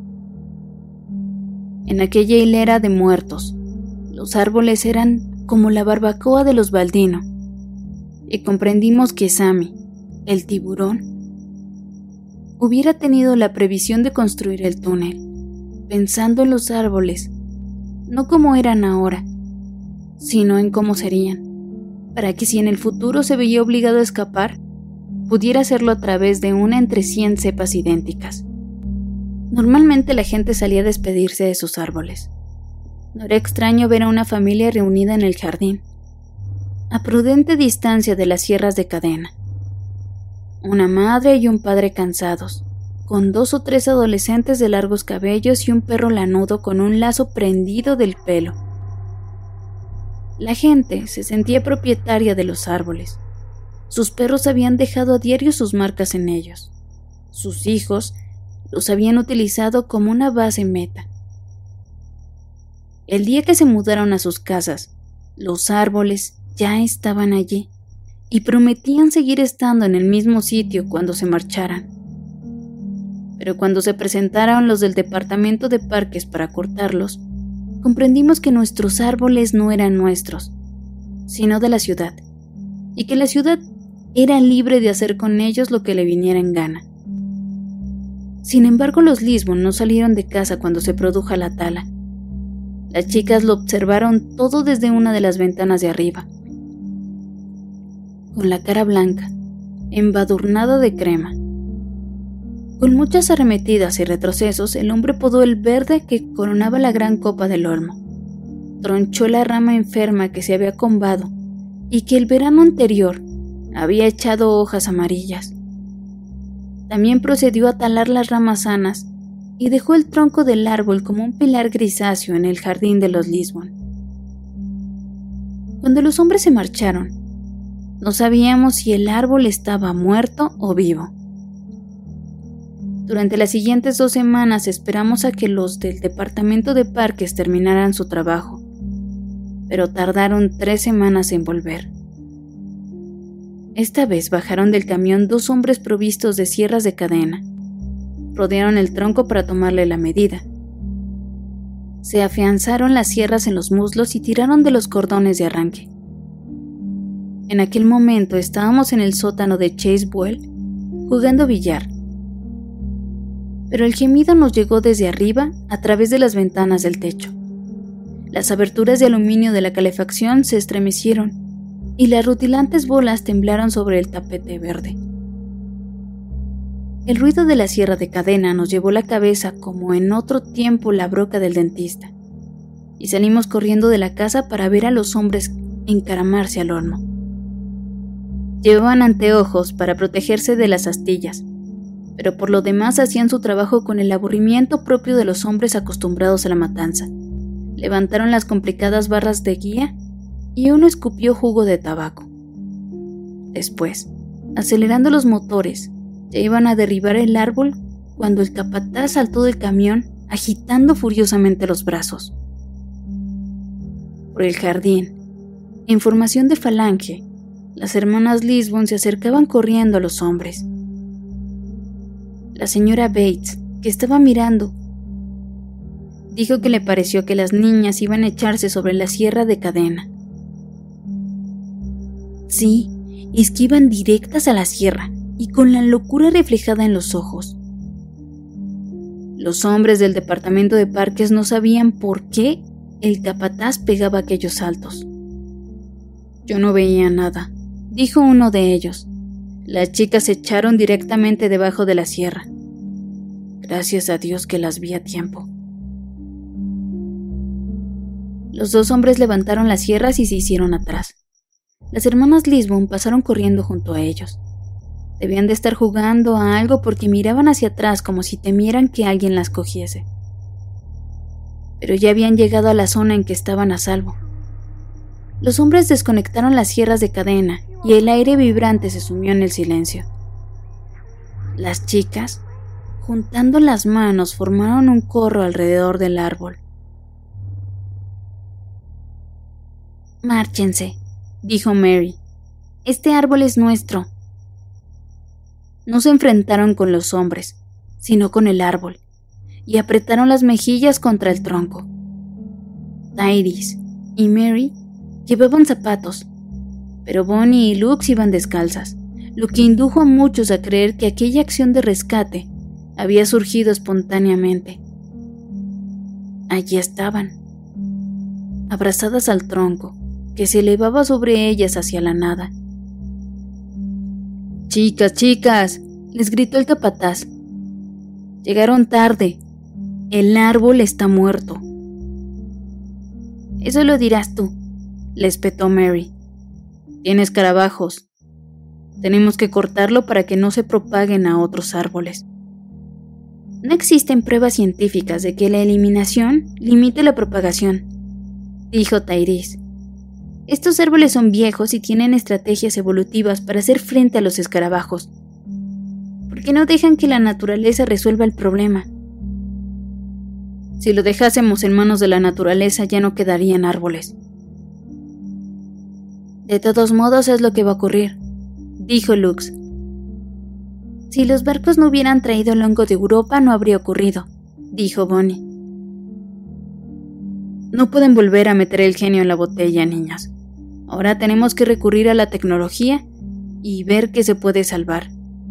En aquella hilera de muertos, los árboles eran como la barbacoa de los Baldino, y comprendimos que Sammy, el tiburón, hubiera tenido la previsión de construir el túnel, pensando en los árboles, no como eran ahora, sino en cómo serían, para que si en el futuro se veía obligado a escapar, pudiera hacerlo a través de una entre cien cepas idénticas. Normalmente la gente salía a despedirse de sus árboles. No era extraño ver a una familia reunida en el jardín, a prudente distancia de las sierras de cadena. Una madre y un padre cansados, con dos o tres adolescentes de largos cabellos y un perro lanudo con un lazo prendido del pelo. La gente se sentía propietaria de los árboles. Sus perros habían dejado a diario sus marcas en ellos. Sus hijos los habían utilizado como una base meta. El día que se mudaron a sus casas, los árboles ya estaban allí y prometían seguir estando en el mismo sitio cuando se marcharan. Pero cuando se presentaron los del departamento de parques para cortarlos, comprendimos que nuestros árboles no eran nuestros, sino de la ciudad, y que la ciudad era libre de hacer con ellos lo que le viniera en gana. Sin embargo, los Lisbon no salieron de casa cuando se produjo la tala. Las chicas lo observaron todo desde una de las ventanas de arriba. Con la cara blanca, embadurnada de crema. Con muchas arremetidas y retrocesos, el hombre podó el verde que coronaba la gran copa del olmo. Tronchó la rama enferma que se había combado y que el verano anterior había echado hojas amarillas. También procedió a talar las ramas sanas y dejó el tronco del árbol como un pilar grisáceo en el jardín de los Lisbon. Cuando los hombres se marcharon, no sabíamos si el árbol estaba muerto o vivo. Durante las siguientes dos semanas esperamos a que los del departamento de parques terminaran su trabajo, pero tardaron tres semanas en volver. Esta vez bajaron del camión dos hombres provistos de sierras de cadena. Rodearon el tronco para tomarle la medida. Se afianzaron las sierras en los muslos y tiraron de los cordones de arranque. En aquel momento estábamos en el sótano de Chasewell jugando billar. Pero el gemido nos llegó desde arriba a través de las ventanas del techo. Las aberturas de aluminio de la calefacción se estremecieron y las rutilantes bolas temblaron sobre el tapete verde. El ruido de la sierra de cadena nos llevó la cabeza como en otro tiempo la broca del dentista, y salimos corriendo de la casa para ver a los hombres encaramarse al olmo. Llevaban anteojos para protegerse de las astillas, pero por lo demás hacían su trabajo con el aburrimiento propio de los hombres acostumbrados a la matanza. Levantaron las complicadas barras de guía y uno escupió jugo de tabaco. Después, acelerando los motores, ya iban a derribar el árbol cuando el capataz saltó del camión agitando furiosamente los brazos. Por el jardín, en formación de falange, las hermanas Lisbon se acercaban corriendo a los hombres. La señora Bates, que estaba mirando, dijo que le pareció que las niñas iban a echarse sobre la sierra de cadena. Sí, es que iban directas a la sierra y con la locura reflejada en los ojos. Los hombres del departamento de parques no sabían por qué el capataz pegaba aquellos saltos. Yo no veía nada, dijo uno de ellos. Las chicas se echaron directamente debajo de la sierra. Gracias a Dios que las vi a tiempo. Los dos hombres levantaron las sierras y se hicieron atrás. Las hermanas Lisbon pasaron corriendo junto a ellos. Debían de estar jugando a algo porque miraban hacia atrás como si temieran que alguien las cogiese. Pero ya habían llegado a la zona en que estaban a salvo. Los hombres desconectaron las sierras de cadena y el aire vibrante se sumió en el silencio. Las chicas, juntando las manos, formaron un corro alrededor del árbol. «Márchense», dijo Mary. «Este árbol es nuestro». No se enfrentaron con los hombres, sino con el árbol, y apretaron las mejillas contra el tronco. Tyrese y Mary llevaban zapatos, pero Bonnie y Lux iban descalzas, lo que indujo a muchos a creer que aquella acción de rescate había surgido espontáneamente. Allí estaban, abrazadas al tronco, que se elevaba sobre ellas hacia la nada. «Chicas, chicas», les gritó el capataz. «Llegaron tarde. El árbol está muerto». «Eso lo dirás tú», le espetó Mary. «Tiene escarabajos. Tenemos que cortarlo para que no se propaguen a otros árboles». «No existen pruebas científicas de que la eliminación limite la propagación», dijo Tyrese. «Estos árboles son viejos y tienen estrategias evolutivas para hacer frente a los escarabajos. ¿Por qué no dejan que la naturaleza resuelva el problema? Si lo dejásemos en manos de la naturaleza ya no quedarían árboles». «De todos modos es lo que va a ocurrir», dijo Lux. «Si los barcos no hubieran traído el hongo de Europa no habría ocurrido», dijo Bonnie. «No pueden volver a meter el genio en la botella, niñas. Ahora tenemos que recurrir a la tecnología y ver qué se puede salvar».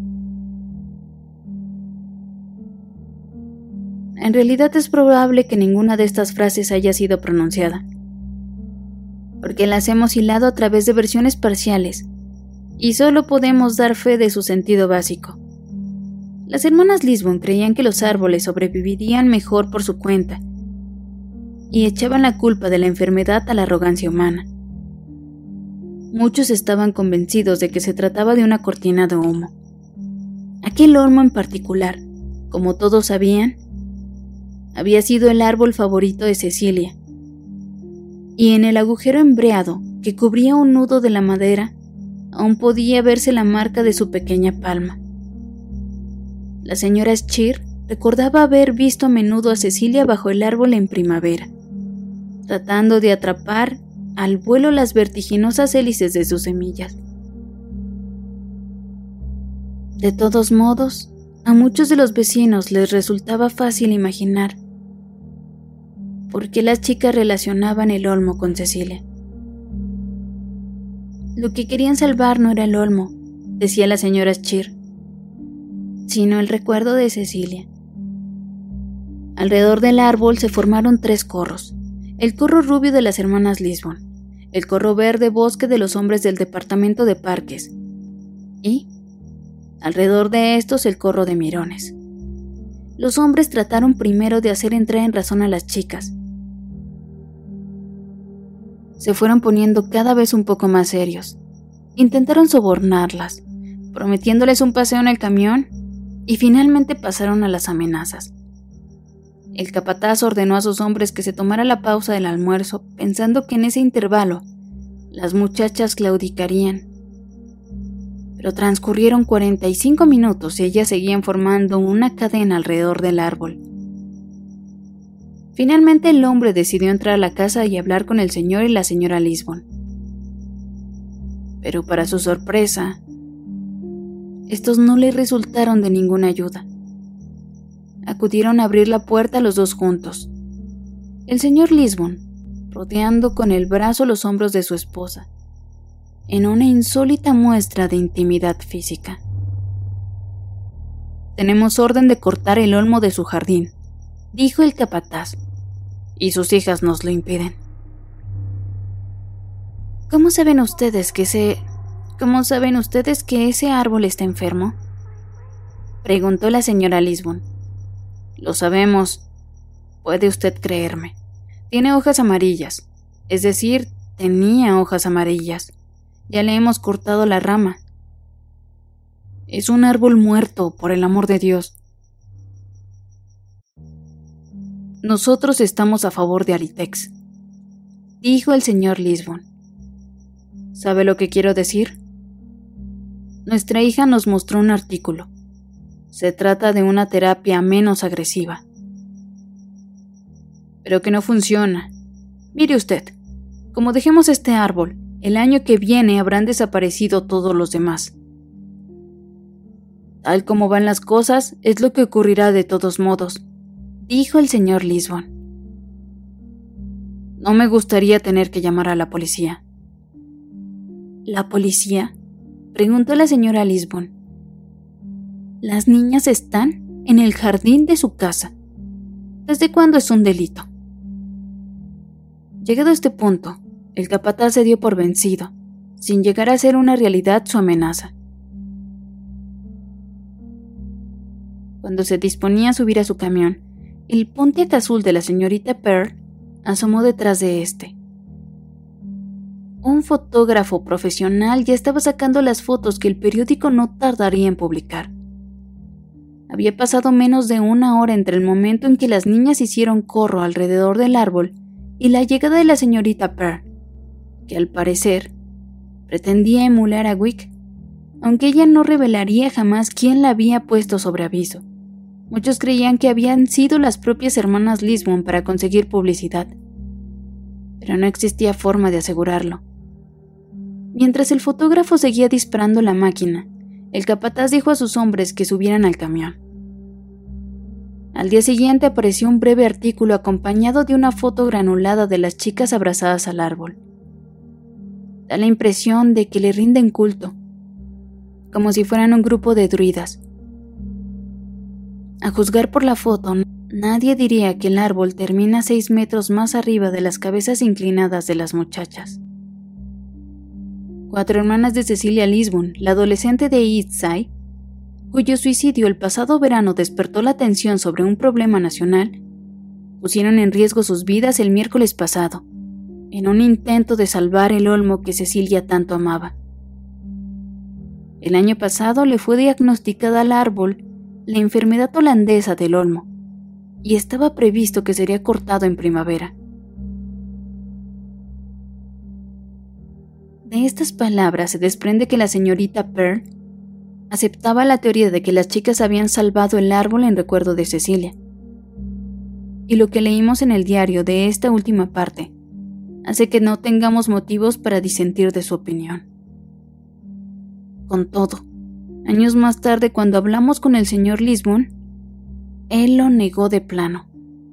En realidad es probable que ninguna de estas frases haya sido pronunciada, porque las hemos hilado a través de versiones parciales, y solo podemos dar fe de su sentido básico. Las hermanas Lisbon creían que los árboles sobrevivirían mejor por su cuenta, y echaban la culpa de la enfermedad a la arrogancia humana. Muchos estaban convencidos de que se trataba de una cortina de humo. Aquel olmo en particular, como todos sabían, había sido el árbol favorito de Cecilia, y en el agujero embreado que cubría un nudo de la madera aún podía verse la marca de su pequeña palma. La señora Scheer recordaba haber visto a menudo a Cecilia bajo el árbol en primavera, tratando de atrapar al vuelo las vertiginosas hélices de sus semillas. De todos modos, a muchos de los vecinos les resultaba fácil imaginar por qué las chicas relacionaban el olmo con Cecilia. Lo que querían salvar no era el olmo, decía la señora Scheer, sino el recuerdo de Cecilia. Alrededor del árbol se formaron tres corros: el corro rubio de las hermanas Lisbon, el corro verde bosque de los hombres del departamento de parques y, alrededor de estos, el corro de mirones. Los hombres trataron primero de hacer entrar en razón a las chicas. Se fueron poniendo cada vez un poco más serios. Intentaron sobornarlas, prometiéndoles un paseo en el camión, y finalmente pasaron a las amenazas. El capataz ordenó a sus hombres que se tomara la pausa del almuerzo, pensando que en ese intervalo las muchachas claudicarían. Pero transcurrieron cuarenta y cinco minutos y ellas seguían formando una cadena alrededor del árbol. Finalmente el hombre decidió entrar a la casa y hablar con el señor y la señora Lisbon. Pero para su sorpresa, estos no le resultaron de ninguna ayuda. Acudieron a abrir la puerta los dos juntos. El señor Lisbon, rodeando con el brazo los hombros de su esposa, en una insólita muestra de intimidad física. «Tenemos orden de cortar el olmo de su jardín», dijo el capataz, «y sus hijas nos lo impiden». «¿Cómo saben ustedes que ese... ¿Cómo saben ustedes que ese árbol está enfermo?», preguntó la señora Lisbon. «Lo sabemos. Puede usted creerme. Tiene hojas amarillas. Es decir, tenía hojas amarillas. Ya le hemos cortado la rama. Es un árbol muerto, por el amor de Dios». «Nosotros estamos a favor de Aritex», dijo el señor Lisbon. «¿Sabe lo que quiero decir? Nuestra hija nos mostró un artículo. Se trata de una terapia menos agresiva. Pero que no funciona. Mire usted, como dejemos este árbol, el año que viene habrán desaparecido todos los demás. Tal como van las cosas, es lo que ocurrirá de todos modos», dijo el señor Lisbon. «No me gustaría tener que llamar a la policía». «¿La policía?», preguntó la señora Lisbon. Las niñas están en el jardín de su casa. ¿Desde cuándo es un delito? Llegado a este punto, el capataz se dio por vencido, sin llegar a ser una realidad su amenaza. Cuando se disponía a subir a su camión, el Pontiac azul de la señorita Pearl asomó detrás de este. Un fotógrafo profesional ya estaba sacando las fotos que el periódico no tardaría en publicar. Había pasado menos de una hora entre el momento en que las niñas hicieron corro alrededor del árbol y la llegada de la señorita Pearl, que al parecer pretendía emular a Wick, aunque ella no revelaría jamás quién la había puesto sobre aviso. Muchos creían que habían sido las propias hermanas Lisbon para conseguir publicidad, pero no existía forma de asegurarlo. Mientras el fotógrafo seguía disparando la máquina, el capataz dijo a sus hombres que subieran al camión. Al día siguiente apareció un breve artículo acompañado de una foto granulada de las chicas abrazadas al árbol. Da la impresión de que le rinden culto, como si fueran un grupo de druidas. A juzgar por la foto, nadie diría que el árbol termina seis metros más arriba de las cabezas inclinadas de las muchachas. Cuatro hermanas de Cecilia Lisbon, la adolescente de Eastside, cuyo suicidio el pasado verano despertó la atención sobre un problema nacional, pusieron en riesgo sus vidas el miércoles pasado, en un intento de salvar el olmo que Cecilia tanto amaba. El año pasado le fue diagnosticada al árbol la enfermedad holandesa del olmo, y estaba previsto que sería cortado en primavera. De estas palabras se desprende que la señorita Pearl aceptaba la teoría de que las chicas habían salvado el árbol en recuerdo de Cecilia. Y lo que leímos en el diario de esta última parte hace que no tengamos motivos para disentir de su opinión. Con todo, años más tarde, cuando hablamos con el señor Lisbon, él lo negó de plano.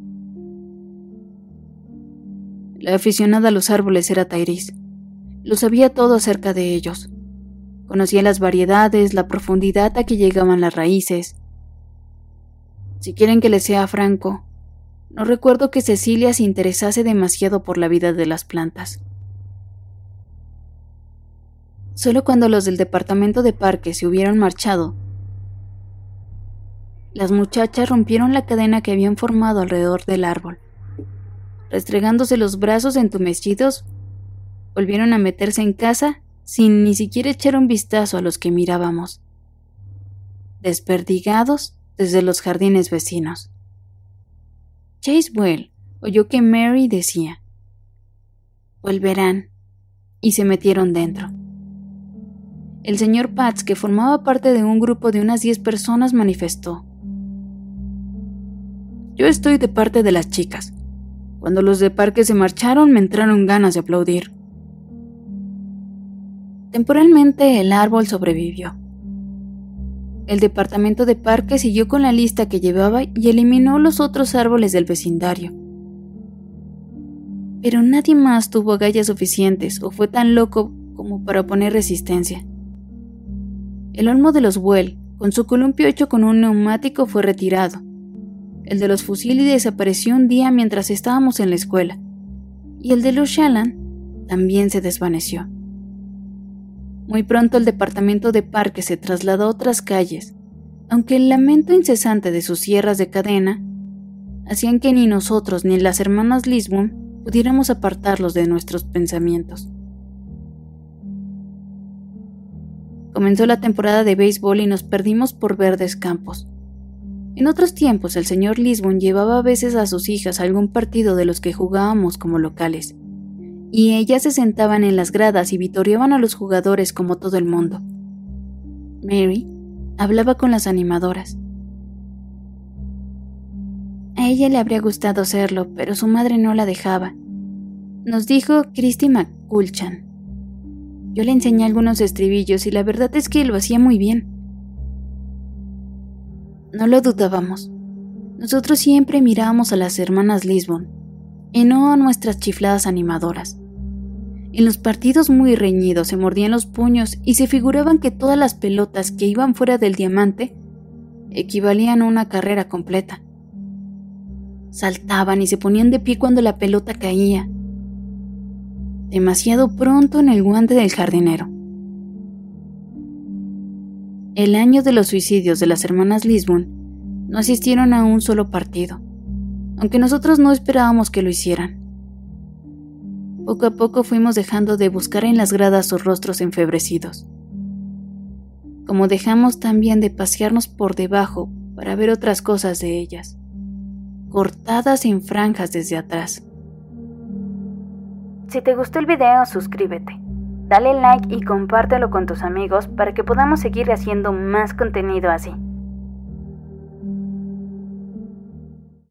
La aficionada a los árboles era Tyrese. Lo sabía todo acerca de ellos. Conocía las variedades, la profundidad a que llegaban las raíces. Si quieren que les sea franco, no recuerdo que Cecilia se interesase demasiado por la vida de las plantas. Solo cuando los del departamento de parques se hubieron marchado, las muchachas rompieron la cadena que habían formado alrededor del árbol. Restregándose los brazos entumecidos, volvieron a meterse en casa sin ni siquiera echar un vistazo a los que mirábamos, desperdigados desde los jardines vecinos. Chasewell oyó que Mary decía: «Volverán», y se metieron dentro. El señor Patz, que formaba parte de un grupo de unas diez personas, manifestó: «Yo estoy de parte de las chicas. Cuando los de parque se marcharon, me entraron ganas de aplaudir». Temporalmente el árbol sobrevivió. El departamento de parque siguió con la lista que llevaba y eliminó los otros árboles del vecindario. Pero nadie más tuvo agallas suficientes o fue tan loco como para oponer resistencia. El olmo de los Well, con su columpio hecho con un neumático, fue retirado. El de los Fusili desapareció un día mientras estábamos en la escuela, y el de los Shallan también se desvaneció. Muy pronto el departamento de parque se trasladó a otras calles, aunque el lamento incesante de sus sierras de cadena hacían que ni nosotros ni las hermanas Lisbon pudiéramos apartarlos de nuestros pensamientos. Comenzó la temporada de béisbol y nos perdimos por verdes campos. En otros tiempos el señor Lisbon llevaba a veces a sus hijas a algún partido de los que jugábamos como locales, y ellas se sentaban en las gradas y vitoreaban a los jugadores como todo el mundo. Mary hablaba con las animadoras. A ella le habría gustado hacerlo, pero su madre no la dejaba. Nos dijo Christy McCulchan. Yo le enseñé algunos estribillos y la verdad es que lo hacía muy bien. No lo dudábamos. Nosotros siempre mirábamos a las hermanas Lisbon y no a nuestras chifladas animadoras. En los partidos muy reñidos se mordían los puños y se figuraban que todas las pelotas que iban fuera del diamante equivalían a una carrera completa. Saltaban y se ponían de pie cuando la pelota caía, demasiado pronto en el guante del jardinero. El año de los suicidios de las hermanas Lisbon no asistieron a un solo partido, aunque nosotros no esperábamos que lo hicieran. Poco a poco fuimos dejando de buscar en las gradas sus rostros enfebrecidos, como dejamos también de pasearnos por debajo para ver otras cosas de ellas, cortadas en franjas desde atrás. Si te gustó el video, suscríbete, dale like y compártelo con tus amigos para que podamos seguir haciendo más contenido así.